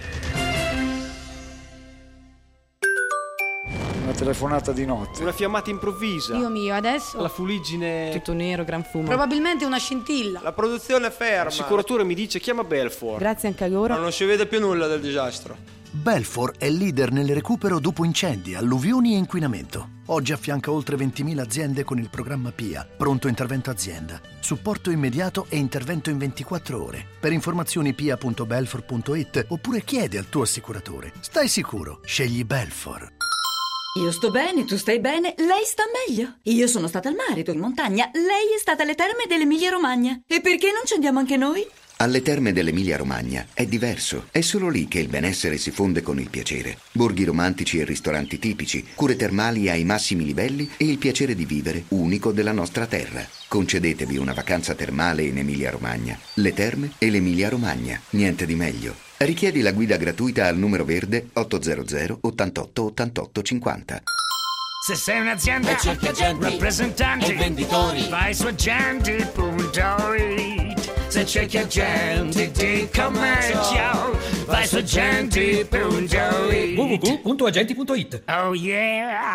Una telefonata di notte. Una fiammata improvvisa. Dio mio, adesso? La fuliggine. Tutto nero, gran fumo. Probabilmente una scintilla. La produzione è ferma. L'assicuratore mi dice chiama Belfor. Grazie anche a loro. Ma non si vede più nulla del disastro. Belfor è leader nel recupero dopo incendi, alluvioni e inquinamento. Oggi affianca oltre ventimila aziende con il programma P I A, Pronto Intervento Azienda. Supporto immediato e intervento in ventiquattro ore. Per informazioni p i a punto belfor punto it oppure chiedi al tuo assicuratore. Stai sicuro, scegli Belfor. Io sto bene, tu stai bene, lei sta meglio. Io sono stata al mare, tu in montagna, lei è stata alle terme dell'Emilia-Romagna. E perché non ci andiamo anche noi? Alle terme dell'Emilia-Romagna è diverso. È solo lì che il benessere si fonde con il piacere. Borghi romantici e ristoranti tipici, cure termali ai massimi livelli e il piacere di vivere unico della nostra terra. Concedetevi una vacanza termale in Emilia-Romagna. Le terme e l'Emilia-Romagna. Niente di meglio. Richiedi la guida gratuita al numero verde ottocento ottantotto ottantotto cinquanta. Se sei un'azienda, cerca agenti, rappresentanti e venditori, vai su agenti punto it. Se cerchi agenti di commercio, vai su agenti punto it. w w w punto agenti punto it. Oh yeah!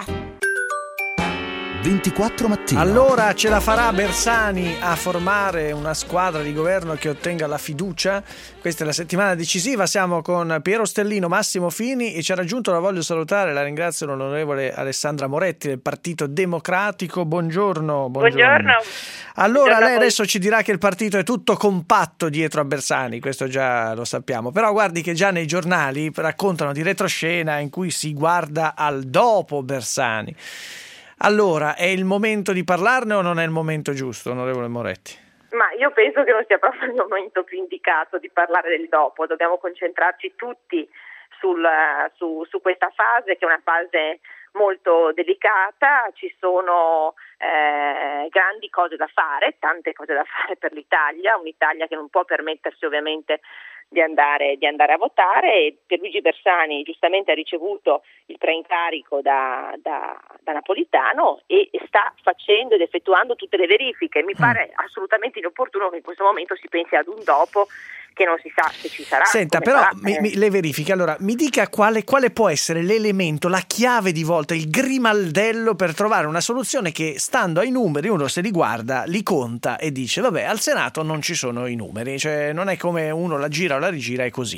ventiquattro mattino. Allora ce la farà Bersani a formare una squadra di governo che ottenga la fiducia? Questa è la settimana decisiva. Siamo con Piero Stellino, Massimo Fini e ci ha raggiunto, la voglio salutare, la ringrazio, l'onorevole Alessandra Moretti del Partito Democratico. Buongiorno. Buongiorno. buongiorno. Allora buongiorno lei adesso ci dirà che il partito è tutto compatto dietro a Bersani, questo già lo sappiamo, però guardi che già nei giornali raccontano di retroscena in cui si guarda al dopo Bersani. Allora, è il momento di parlarne o non è il momento giusto, onorevole Moretti? Ma io penso che non sia proprio il momento più indicato di parlare del dopo, dobbiamo concentrarci tutti sul, su, su questa fase, che è una fase molto delicata, ci sono eh, grandi cose da fare, tante cose da fare per l'Italia, un'Italia che non può permettersi ovviamente di andare, di andare a votare, e Pierluigi Bersani giustamente ha ricevuto il preincarico da, da, da Napolitano e sta facendo ed effettuando tutte le verifiche. Mi pare assolutamente inopportuno che in questo momento si pensi ad un dopo che non si sa se ci sarà. Senta, però sarà, mi, eh. mi, le verifiche, allora mi dica quale, quale può essere l'elemento, la chiave di volta, il grimaldello per trovare una soluzione che, stando ai numeri, uno se li guarda, li conta e dice vabbè, al Senato non ci sono i numeri, cioè non è come uno la gira o la rigira, è così.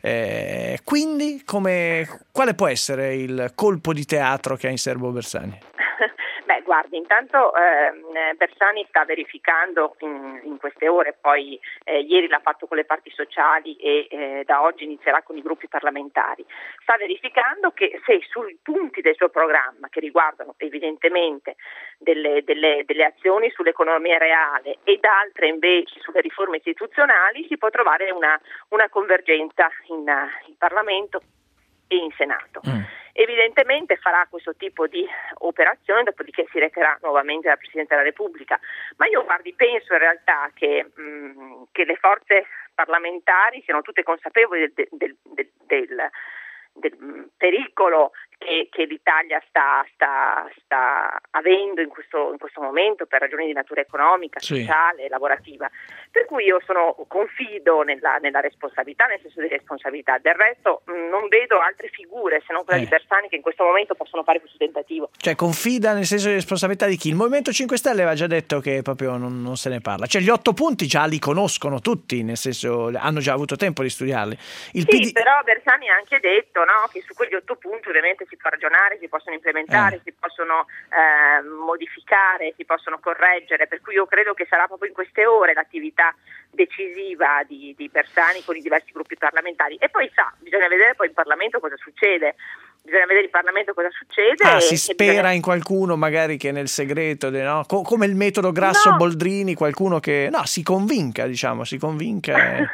Eh, quindi come, quale può essere il colpo di teatro che ha in serbo Bersani? Beh, guardi, intanto eh, Bersani sta verificando in, in queste ore, poi eh, ieri l'ha fatto con le parti sociali e eh, da oggi inizierà con i gruppi parlamentari. Sta verificando che se sui punti del suo programma, che riguardano evidentemente delle, delle, delle azioni sull'economia reale ed altre invece sulle riforme istituzionali, si può trovare una, una convergenza in, in Parlamento e in Senato. Mm. Evidentemente farà questo tipo di operazione, dopodiché si recherà nuovamente alla Presidenza della Repubblica. Ma io guardi, penso in realtà che, mh, che le forze parlamentari siano tutte consapevoli del, del, del, del, del pericolo che, che l'Italia sta, sta, sta avendo in questo, in questo momento per ragioni di natura economica, sì. sociale, lavorativa. Per cui io sono confido nella, nella responsabilità, nel senso di responsabilità. Del resto mh, non vedo altre figure se non quella eh. di Bersani che in questo momento possono fare questo tentativo. Cioè confida nel senso di responsabilità di chi? Il Movimento cinque Stelle aveva già detto che proprio non, non se ne parla. Cioè gli otto punti già li conoscono tutti, nel senso hanno già avuto tempo di studiarli. Il sì, P D... però Bersani ha anche detto, no, che su quegli otto punti ovviamente si può ragionare, si possono implementare, eh. si possono eh, modificare, si possono correggere, per cui io credo che sarà proprio in queste ore l'attività decisiva di, di Bersani con i diversi gruppi parlamentari. E poi sa, bisogna vedere poi in Parlamento cosa succede. Bisogna vedere in Parlamento cosa succede. Ah, e si spera bisogna... in qualcuno magari che nel segreto, no? Co- come il metodo Grasso-Boldrini, qualcuno che no, si convinca, diciamo, si convinca. E...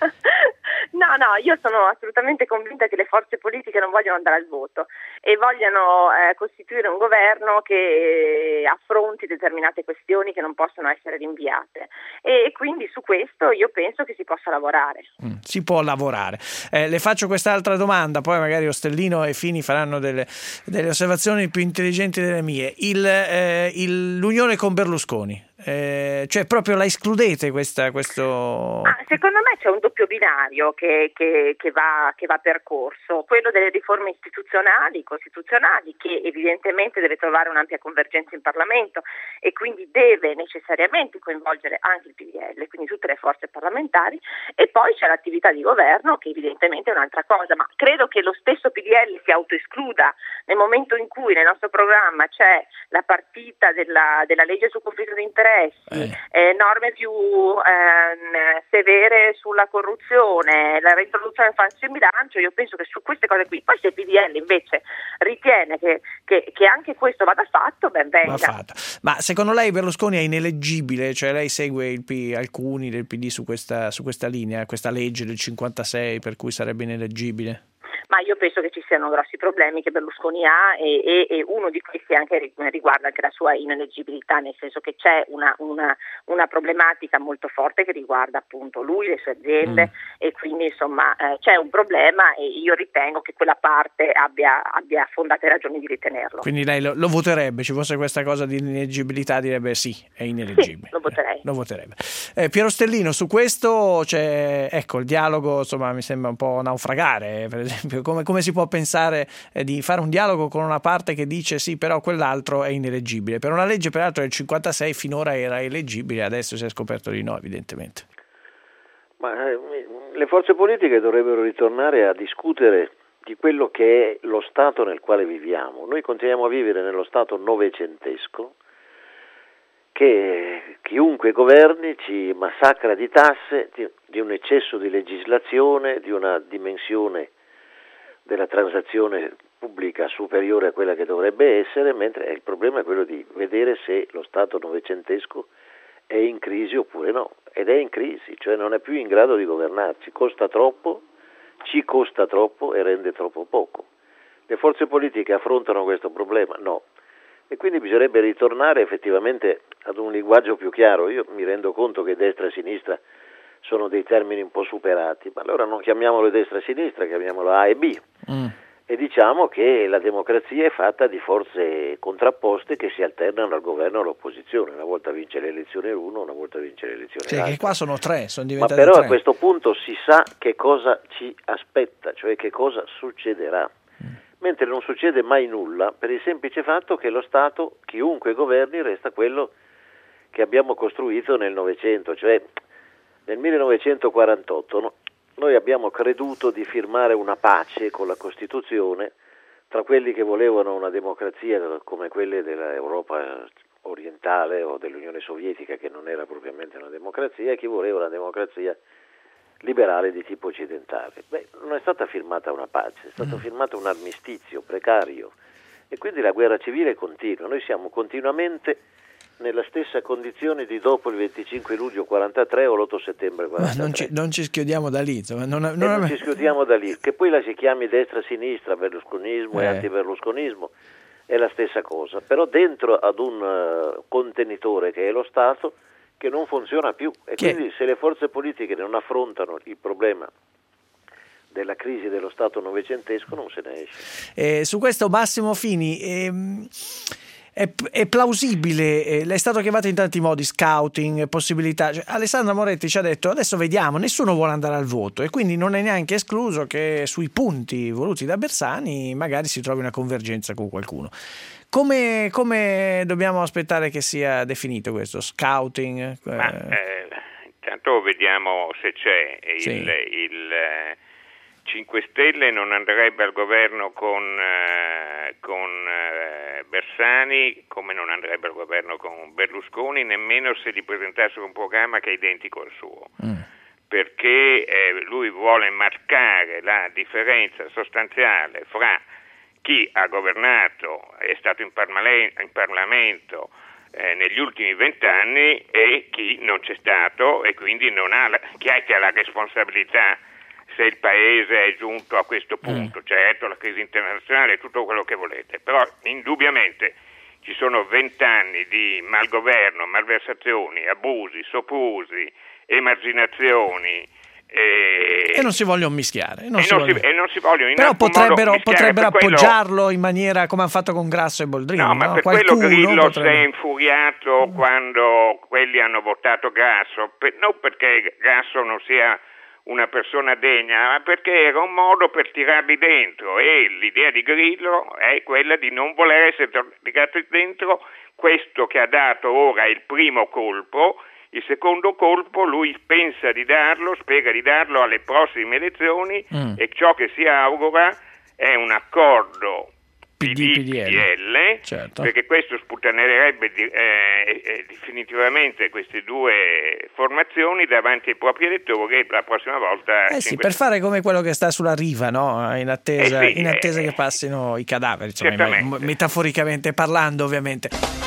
No, no, io sono assolutamente convinta che le forze politiche non vogliono andare al voto e vogliono eh, costituire un governo che affronti determinate questioni che non possono essere rinviate e quindi su questo io penso che si possa lavorare. Mm, si può lavorare. Eh, le faccio quest'altra domanda, poi magari Ostellino e Fini faranno delle, delle osservazioni più intelligenti delle mie. Il, eh, il, l'unione con Berlusconi. Eh, cioè proprio la escludete questa, questo... Ah, secondo me c'è un doppio binario che, che, che, va, che va percorso, quello delle riforme istituzionali, costituzionali, che evidentemente deve trovare un'ampia convergenza in Parlamento e quindi deve necessariamente coinvolgere anche il P D L, quindi tutte le forze parlamentari, e poi c'è l'attività di governo che evidentemente è un'altra cosa, ma credo che lo stesso P D L si autoescluda nel momento in cui nel nostro programma c'è la partita della, della legge sul conflitto di interessi, Eh. Eh, norme più eh, severe sulla corruzione, la reintroduzione del falso in bilancio. Io penso che su queste cose qui, poi se il P D L invece ritiene che, che, che anche questo vada fatto, ben venga. Va fatto. Ma secondo lei Berlusconi è ineleggibile? Cioè lei segue il P, alcuni del P D su questa, su questa linea, questa legge del cinquantasei per cui sarebbe ineleggibile? Ma io penso che ci siano grossi problemi che Berlusconi ha e, e, e uno di questi anche riguarda anche la sua ineleggibilità, nel senso che c'è una, una, una problematica molto forte che riguarda appunto lui, le sue aziende mm. e quindi insomma eh, c'è un problema e io ritengo che quella parte abbia, abbia fondate ragioni di ritenerlo. Quindi lei lo, lo voterebbe, ci fosse questa cosa di ineleggibilità direbbe sì, è ineleggibile. Sì, lo voterei. Eh, lo voterebbe. Eh, Piero Stellino, su questo c'è, ecco, il dialogo insomma mi sembra un po' naufragare, per esempio. Come, come si può pensare eh, di fare un dialogo con una parte che dice sì, però quell'altro è ineleggibile? Per una legge peraltro del cinquantasei finora era eleggibile, adesso si è scoperto di no, evidentemente. Ma eh, le forze politiche dovrebbero ritornare a discutere di quello che è lo Stato nel quale viviamo. Noi continuiamo a vivere nello Stato novecentesco che chiunque governi ci massacra di tasse, di, di un eccesso di legislazione, di una dimensione della transazione pubblica superiore a quella che dovrebbe essere, mentre il problema è quello di vedere se lo Stato novecentesco è in crisi oppure no, ed è in crisi, cioè non è più in grado di governarci, costa troppo, ci costa troppo e rende troppo poco. Le forze politiche affrontano questo problema? No. E quindi bisognerebbe ritornare effettivamente ad un linguaggio più chiaro. Io mi rendo conto che destra e sinistra sono dei termini un po' superati, ma allora non chiamiamolo destra e sinistra, chiamiamolo A e B. Mm. E diciamo che la democrazia è fatta di forze contrapposte che si alternano al governo e all'opposizione. Una volta vince le elezioni l'uno, una volta vince le elezioni cioè, l'altra. Che qua sono tre, sono Ma diventati però tre. A questo punto si sa che cosa ci aspetta, cioè che cosa succederà. Mm. Mentre non succede mai nulla per il semplice fatto che lo Stato, chiunque governi, resta quello che abbiamo costruito nel Novecento, cioè nel millenovecentoquarantotto no, noi abbiamo creduto di firmare una pace con la Costituzione tra quelli che volevano una democrazia come quelle dell'Europa orientale o dell'Unione Sovietica, che non era propriamente una democrazia, e chi voleva una democrazia liberale di tipo occidentale. Beh, non è stata firmata una pace, è stato firmato un armistizio precario e quindi la guerra civile continua. Noi siamo continuamente nella stessa condizione di dopo il venticinque luglio quarantatré o l'otto settembre quarantatré. Ma non ci, non ci schiudiamo da lì. Insomma, non, non, non ci schiudiamo da lì. Che poi la si chiami destra-sinistra, berlusconismo eh. e anti-berlusconismo, è la stessa cosa. Però dentro ad un uh, contenitore che è lo Stato che non funziona più e Che- quindi se le forze politiche non affrontano il problema della crisi dello Stato novecentesco non se ne esce. Eh, su questo Massimo Fini, ehm, è, è plausibile, eh, è stato chiamato in tanti modi, scouting, possibilità. Cioè, Alessandra Moretti ci ha detto adesso vediamo, nessuno vuole andare al voto e quindi non è neanche escluso che sui punti voluti da Bersani magari si trovi una convergenza con qualcuno. Come, come dobbiamo aspettare che sia definito questo scouting? Ma eh, intanto vediamo se c'è il, Sì. il eh, cinque Stelle non andrebbe al governo con, eh, con eh, Bersani, come non andrebbe al governo con Berlusconi, nemmeno se gli presentassero un programma che è identico al suo. Mm. Perché eh, lui vuole marcare la differenza sostanziale fra chi ha governato, è stato in, Parmale- in Parlamento eh, negli ultimi vent'anni e chi non c'è stato e quindi non ha la, chi è che ha la responsabilità se il paese è giunto a questo punto. Mm. Certo, la crisi internazionale, tutto quello che volete, però indubbiamente ci sono vent'anni di malgoverno, malversazioni, abusi, soprusi, emarginazioni. E, E non si vogliono mischiare. Non e, si non vogliono- si, e non si vogliono in Però alcun potrebbero, modo mischiare, potrebbero per quello- appoggiarlo in maniera come hanno fatto con Grasso e Boldrini. No, ma no? per Qualcuno quello Grillo potrebbe- si è infuriato mm. quando quelli hanno votato Grasso, per, non perché Grasso non sia una persona degna, ma perché era un modo per tirarli dentro e l'idea di Grillo è quella di non voler essere tirati dentro. Questo che ha dato ora è il primo colpo. Il secondo colpo lui pensa di darlo, spera di darlo alle prossime elezioni mm. e ciò che si augura è un accordo P D P D L, certo. perché questo sputanerebbe di, eh, eh, definitivamente queste due formazioni davanti ai propri elettori e la prossima volta... Eh sì, cinque per fare come quello che sta sulla riva, no? In attesa, Eh sì, in attesa eh, che passino i cadaveri, insomma, certamente. me- metaforicamente parlando ovviamente.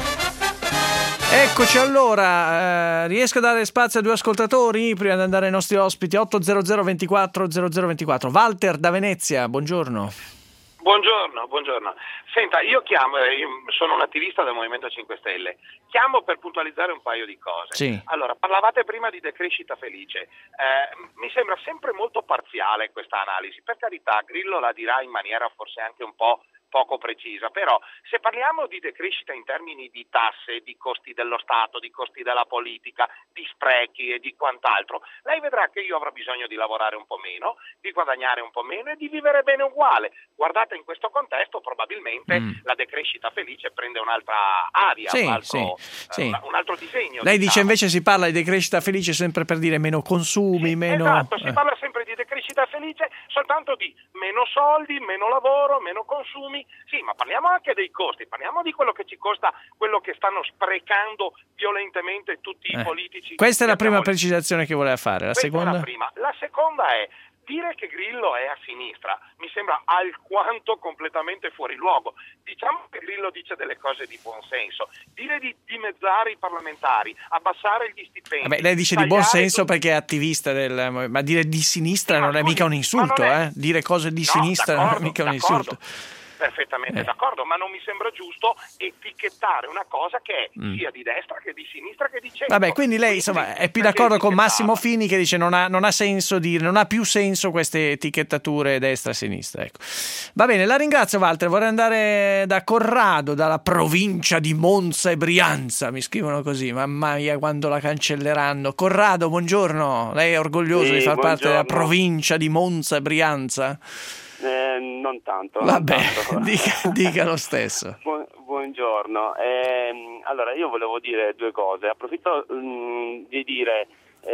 Eccoci allora, eh, riesco a dare spazio a due ascoltatori prima di andare ai nostri ospiti. Otto zero zero ventiquattro zero zero ventiquattro. Walter da Venezia, buongiorno. Buongiorno, buongiorno. Senta, io chiamo, io sono un attivista del Movimento cinque Stelle, chiamo per puntualizzare un paio di cose. Sì. Allora, parlavate prima di decrescita felice, eh, mi sembra sempre molto parziale questa analisi, per carità Grillo la dirà in maniera forse anche un po' poco precisa, però se parliamo di decrescita in termini di tasse, di costi dello Stato, di costi della politica, di sprechi e di quant'altro, lei vedrà che io avrò bisogno di lavorare un po' meno, di guadagnare un po' meno e di vivere bene uguale. Guardate, in questo contesto probabilmente mm. la decrescita felice prende un'altra aria, Sì, un, altro, sì, sì. Uh, un altro disegno. Lei diciamo. dice invece si parla di decrescita felice sempre per dire meno consumi, Sì, meno... Esatto, si eh. parla sempre di decrescita felice, soltanto di meno soldi, meno lavoro, meno consumi. Sì, ma parliamo anche dei costi, parliamo di quello che ci costa, quello che stanno sprecando violentemente tutti Eh. i politici. Questa è la che prima abbiamo- precisazione che voleva fare. La Questa seconda? è la prima. La seconda è dire che Grillo è a sinistra mi sembra alquanto completamente fuori luogo. Diciamo che Grillo dice delle cose di buon senso. Dire di dimezzare i parlamentari, abbassare gli stipendi. Vabbè, lei dice di buon tagliare senso tu- perché è attivista del... ma dire di sinistra Sì, ma non è scusi, mica un insulto, ma non è- eh? Dire cose di No, sinistra non è d'accordo, mica un d'accordo. insulto. Perfettamente Eh. d'accordo, ma non mi sembra giusto etichettare una cosa che è Mm. sia di destra che di sinistra che di centro. Vabbè, quindi lei insomma è più perché d'accordo con etichettare? Massimo Fini che dice non ha, non ha senso dire, non ha più senso queste etichettature destra e sinistra. Ecco. Va bene, la ringrazio Walter. Vorrei andare da Corrado, dalla provincia di Monza e Brianza. Mi scrivono così, mamma mia, quando la cancelleranno. Corrado, buongiorno. Lei è orgoglioso Sì, di far parte della buongiorno. provincia di Monza e Brianza? Eh, non tanto. non Vabbè, tanto. dica, dica lo stesso. Bu- buongiorno. Ehm, allora, io volevo dire due cose. Approfitto mh, di dire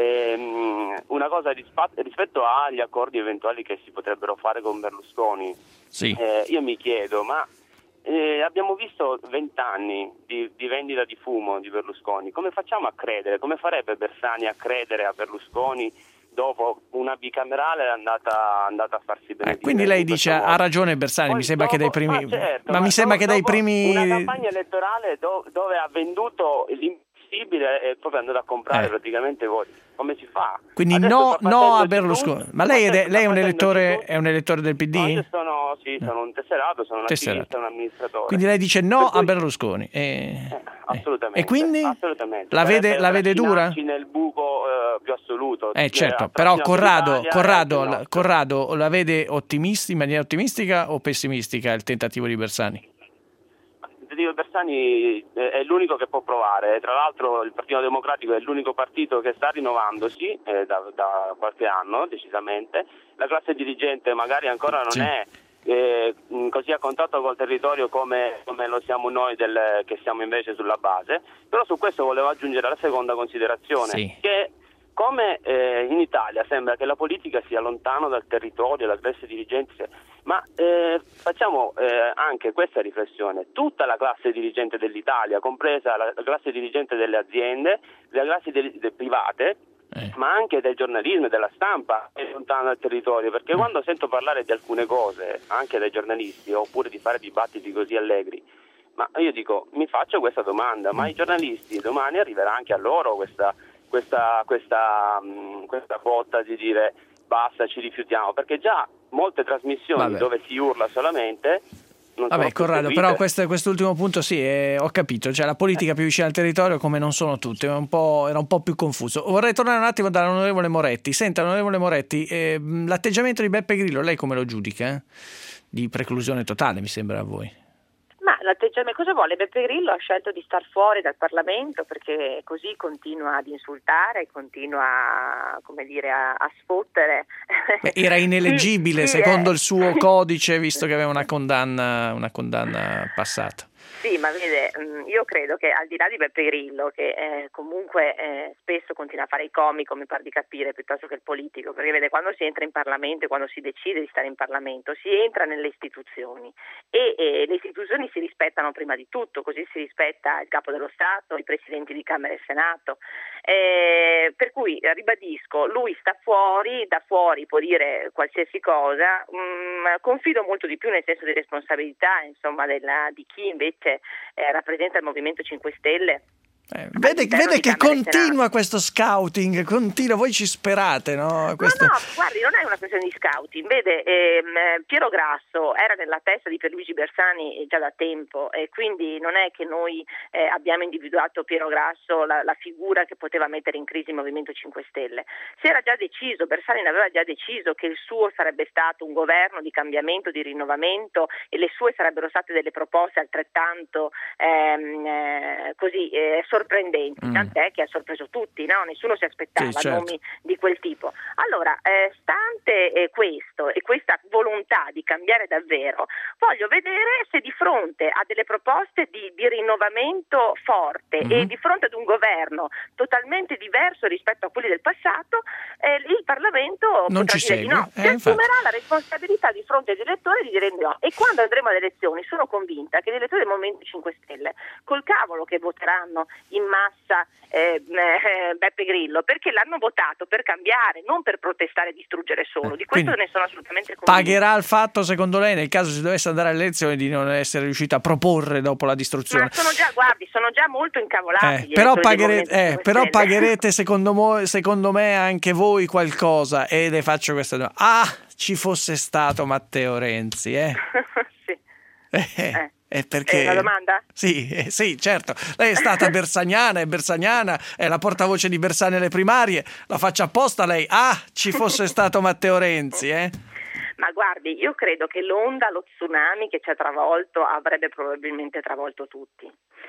ehm, una cosa rispa- rispetto agli accordi eventuali che si potrebbero fare con Berlusconi. Sì. Eh, io mi chiedo, ma eh, abbiamo visto vent'anni di, di vendita di fumo di Berlusconi. Come facciamo a credere? Come farebbe Bersani a credere a Berlusconi dopo una bicamerale è andata, andata a farsi bene? Eh, quindi lei dice ha ragione Bersani, Poi mi sembra dopo- che dai primi ma certo, ma mi sembra dopo- che dai dopo primi una campagna elettorale do- dove ha venduto possibile e proprio andate a comprare Eh. praticamente voi. Come si fa? Quindi Adesso no, sta no a facendo Berlusconi. tutto- Ma lei, è, adesso lei è sta un facendo elettore, tutto- è un elettore del P D? No, io sono, sì, sono un tesserato, sono un Tesserato. attivista, un amministratore. Quindi lei dice no Per cui- a Berlusconi. E, Assolutamente. e quindi assolutamente. la Per- vede, per la vede dura? trascinarci nel buco eh, più assoluto. Eh certo, Eh, però trascinarci Corrado, l'Italia Corrado, e anche il la- nostro. Corrado la vede ottimisti, in maniera ottimistica o pessimistica il tentativo di Bersani? Il tentativo Bersani eh, è l'unico che può provare. Tra l'altro il Partito Democratico è l'unico partito che sta rinnovandosi eh, da, da qualche anno, decisamente. La classe dirigente magari ancora non Sì. è eh, mh, così a contatto col territorio come, come lo siamo noi del, che siamo invece sulla base. Però su questo volevo aggiungere la seconda considerazione, Sì. che come eh, in Italia sembra che la politica sia lontano dal territorio, dalla classe dirigente, ma eh, facciamo eh, anche questa riflessione: tutta la classe dirigente dell'Italia, compresa la, la classe dirigente delle aziende, le classi de, de private, Eh. ma anche del giornalismo e della stampa, è lontano dal territorio, perché quando sento parlare di alcune cose, anche dai giornalisti, oppure di fare dibattiti così allegri, ma io dico, mi faccio questa domanda: ma i giornalisti domani arriverà anche a loro questa questa questa mh, questa botta di dire basta, ci rifiutiamo, perché già molte trasmissioni Vabbè. dove si urla solamente non Vabbè, sono più Corrado, seguite. però questo, quest'ultimo punto sì, eh, ho capito, cioè la politica più vicina al territorio come non sono tutte, è un po', era un po' più confuso. Vorrei tornare un attimo dall'onorevole Moretti. Senta, onorevole Moretti, eh, l'atteggiamento di Beppe Grillo, lei come lo giudica? eh? Di preclusione totale, mi sembra a voi. Ma l'atteggiamento, cosa vuole? Beppe Grillo ha scelto di star fuori dal Parlamento perché così continua ad insultare, continua, come dire, a, a sfottere. Beh, era ineleggibile Sì, sì, secondo eh. il suo codice, visto che aveva una condanna, una condanna passata. Sì, ma vede, mh, io credo che al di là di Beppe Grillo, che eh, comunque eh, spesso continua a fare il comico, mi pare di capire, piuttosto che il politico, perché vede, quando si entra in Parlamento e quando si decide di stare in Parlamento, si entra nelle istituzioni e, e le istituzioni si rispettano prima di tutto, così si rispetta il Capo dello Stato, i Presidenti di Camera e Senato, eh, per cui ribadisco, lui sta fuori, da fuori può dire qualsiasi cosa, mh, confido molto di più nel senso di responsabilità, insomma, della, di chi invece Eh, rappresenta il Movimento cinque Stelle. Eh, vede vede che continua questo scouting, continua, voi ci sperate, no? Questo... No, no, guardi, non è una questione di scouting. Vede, ehm, Piero Grasso era nella testa di Pierluigi Bersani già da tempo e quindi non è che noi eh, abbiamo individuato Piero Grasso la, la figura che poteva mettere in crisi il Movimento cinque Stelle. Si era già deciso, Bersani ne aveva già deciso che il suo sarebbe stato un governo di cambiamento, di rinnovamento e le sue sarebbero state delle proposte altrettanto ehm, eh, così eh, sorprendenti, mm. tant'è che ha sorpreso tutti, no? Nessuno si aspettava sì, certo. nomi di quel tipo. Allora, eh, stante eh, questo e questa volontà di cambiare davvero, voglio vedere se di fronte a delle proposte di, di rinnovamento forte mm-hmm. e di fronte ad un governo totalmente diverso rispetto a quelli del passato, eh, il Parlamento non potrà ci dire segue. di no, Eh, si assumerà infatti. la responsabilità di fronte agli elettori di dire di no. E quando andremo alle elezioni sono convinta che gli elettori del Movimento cinque Stelle, col cavolo che voteranno in massa eh, eh, Beppe Grillo, perché l'hanno votato per cambiare, non per protestare e distruggere solo. Di questo Quindi ne sono assolutamente convinta. Pagherà il fatto, secondo lei, nel caso si dovesse andare alle elezioni, di non essere riuscita a proporre dopo la distruzione? Ma sono già, guardi, sono già molto incavolati. Eh, gli però, elettori del pagherete, Movimento eh, cinque però Stelle. pagherete secondo, mo, secondo me anche voi qualcosa, e le faccio questa domanda. Ah, ci fosse stato Matteo Renzi, eh? Sì. Eh, Eh. eh, perché... È una domanda? Sì, eh, sì, certo. Lei è stata bersaniana, è bersaniana, è la portavoce di Bersani alle primarie. La faccia apposta lei. Ah, ci fosse stato Matteo Renzi, eh? Ma guardi, io credo che l'onda, lo tsunami che ci ha travolto avrebbe probabilmente travolto tutti.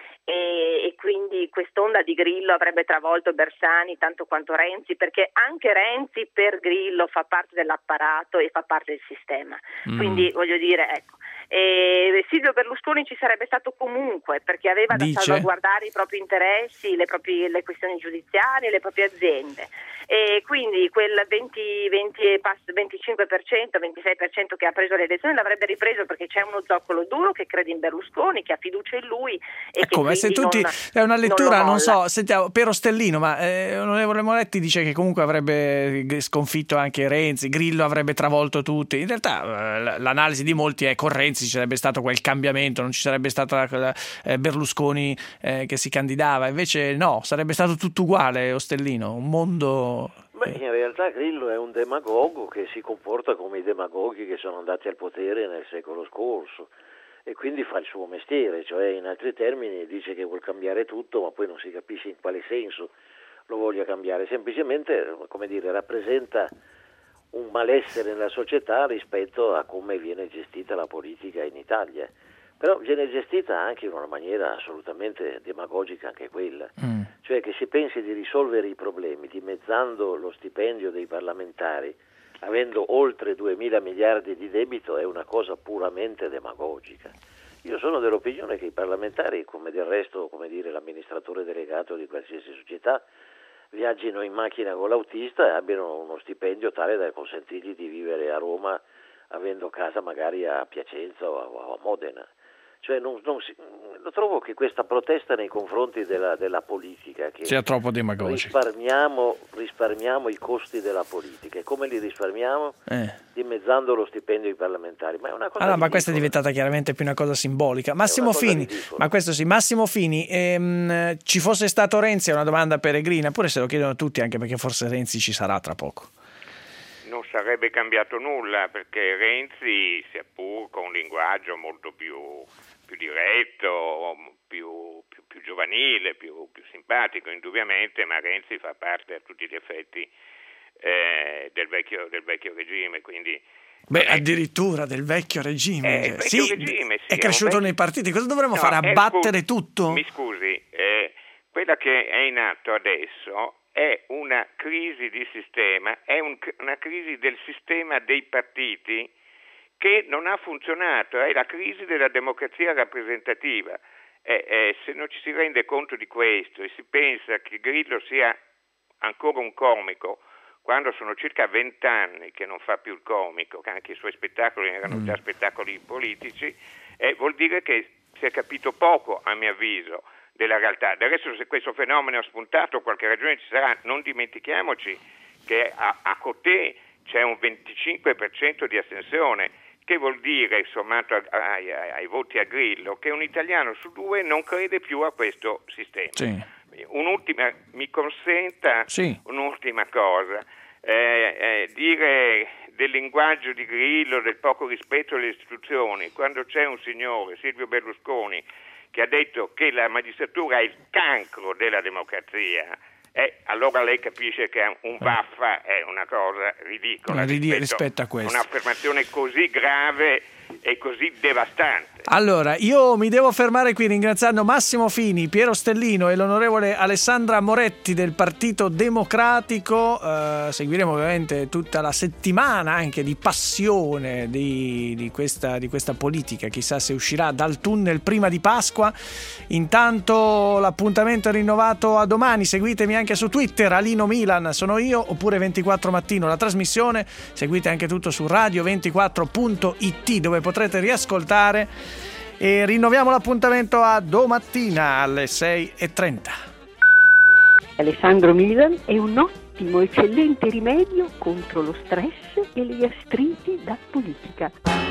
E, e quindi quest'onda di Grillo avrebbe travolto Bersani tanto quanto Renzi, perché anche Renzi per Grillo fa parte dell'apparato e fa parte del sistema. Mm. Quindi voglio dire, ecco. E Silvio Berlusconi ci sarebbe stato comunque perché aveva da Dice? salvaguardare i propri interessi, le, proprie, le questioni giudiziarie, le proprie aziende, e quindi quel venti, venti, venticinque per cento, ventisei per cento che ha preso le elezioni l'avrebbe ripreso perché c'è uno zoccolo duro che crede in Berlusconi, che ha fiducia in lui e È che come se tutti non, è una lettura, non, non so, sentiamo, Piero Stellino, ma eh, onorevole Moretti dice che comunque avrebbe sconfitto anche Renzi, Grillo avrebbe travolto tutti. In realtà eh, l'analisi di molti è con Renzi Renzi, ci sarebbe stato quel cambiamento, non ci sarebbe stata quella eh, Berlusconi eh, che si candidava, invece no, sarebbe stato tutto uguale, Ostellino, un mondo... Beh, in realtà Grillo è un demagogo che si comporta come i demagoghi che sono andati al potere nel secolo scorso e quindi fa il suo mestiere, cioè in altri termini dice che vuol cambiare tutto, ma poi non si capisce in quale senso lo voglia cambiare, semplicemente, come dire, rappresenta un malessere nella società rispetto a come viene gestita la politica in Italia. Però viene gestita anche in una maniera assolutamente demagogica anche quella, mm. cioè che si pensi di risolvere i problemi dimezzando lo stipendio dei parlamentari, avendo oltre duemila miliardi di debito, è una cosa puramente demagogica. Io sono dell'opinione che i parlamentari, come del resto, come dire, l'amministratore delegato di qualsiasi società, viaggino in macchina con l'autista e abbiano uno stipendio tale da consentirgli di vivere a Roma avendo casa magari a Piacenza o a, o a Modena. Cioè non, non si, lo trovo che questa protesta nei confronti della, della politica, che sia troppo demagogica. Risparmiamo, risparmiamo i costi della politica. E come li risparmiamo? Eh. Dimezzando lo stipendio ai parlamentari. Ma è una cosa allora, ma questa è diventata chiaramente più una cosa simbolica. Massimo Fini, ma questo sì, Massimo Fini, ehm, ci fosse stato Renzi è una domanda peregrina, pure se lo chiedono tutti, anche perché forse Renzi ci sarà tra poco. Non sarebbe cambiato nulla, perché Renzi, sia pur con un linguaggio molto più, più diretto, più, più, più giovanile, più, più simpatico indubbiamente, ma Renzi fa parte a tutti gli effetti eh, del, vecchio, del vecchio regime, quindi... Beh, addirittura del vecchio regime, eh, vecchio sì, regime sì, è cresciuto vecchio... nei partiti, cosa dovremmo no, fare? Abbattere scu... tutto? Mi scusi, eh, quella che è in atto adesso è una crisi di sistema, è un, una crisi del sistema dei partiti che non ha funzionato, è la crisi della democrazia rappresentativa. Eh, eh, se non ci si rende conto di questo e si pensa che Grillo sia ancora un comico, quando sono circa vent'anni che non fa più il comico, che anche i suoi spettacoli erano già spettacoli politici, eh, vuol dire che si è capito poco, a mio avviso, della realtà. Del resto, se questo fenomeno ha spuntato, qualche ragione ci sarà. Non dimentichiamoci che a, a Cotè c'è un venticinque per cento di astensione, che vuol dire, sommato ai, ai, ai voti a Grillo, che un italiano su due non crede più a questo sistema. Sì. Un'ultima, mi consenta sì. un'ultima cosa, eh, eh, dire del linguaggio di Grillo, del poco rispetto alle istituzioni, quando c'è un signore, Silvio Berlusconi, che ha detto che la magistratura è il cancro della democrazia, eh, allora lei capisce che un vaffa è una cosa ridicola rispetto, rispetto, rispetto a questo. Un'affermazione così grave e così devastante. Allora, io mi devo fermare qui ringraziando Massimo Fini, Piero Stellino e l'onorevole Alessandra Moretti del Partito Democratico. Eh, seguiremo ovviamente tutta la settimana anche di passione di, di, questa, di questa politica, chissà se uscirà dal tunnel prima di Pasqua. Intanto l'appuntamento è rinnovato a domani, seguitemi anche su Twitter, Alino Milan sono io, oppure ventiquattro Mattino la trasmissione, seguite anche tutto su radio ventiquattro punto it dove potrete riascoltare, e rinnoviamo l'appuntamento a domattina alle sei e trenta. Alessandro Milan è un ottimo, eccellente rimedio contro lo stress e le gastriti da politica.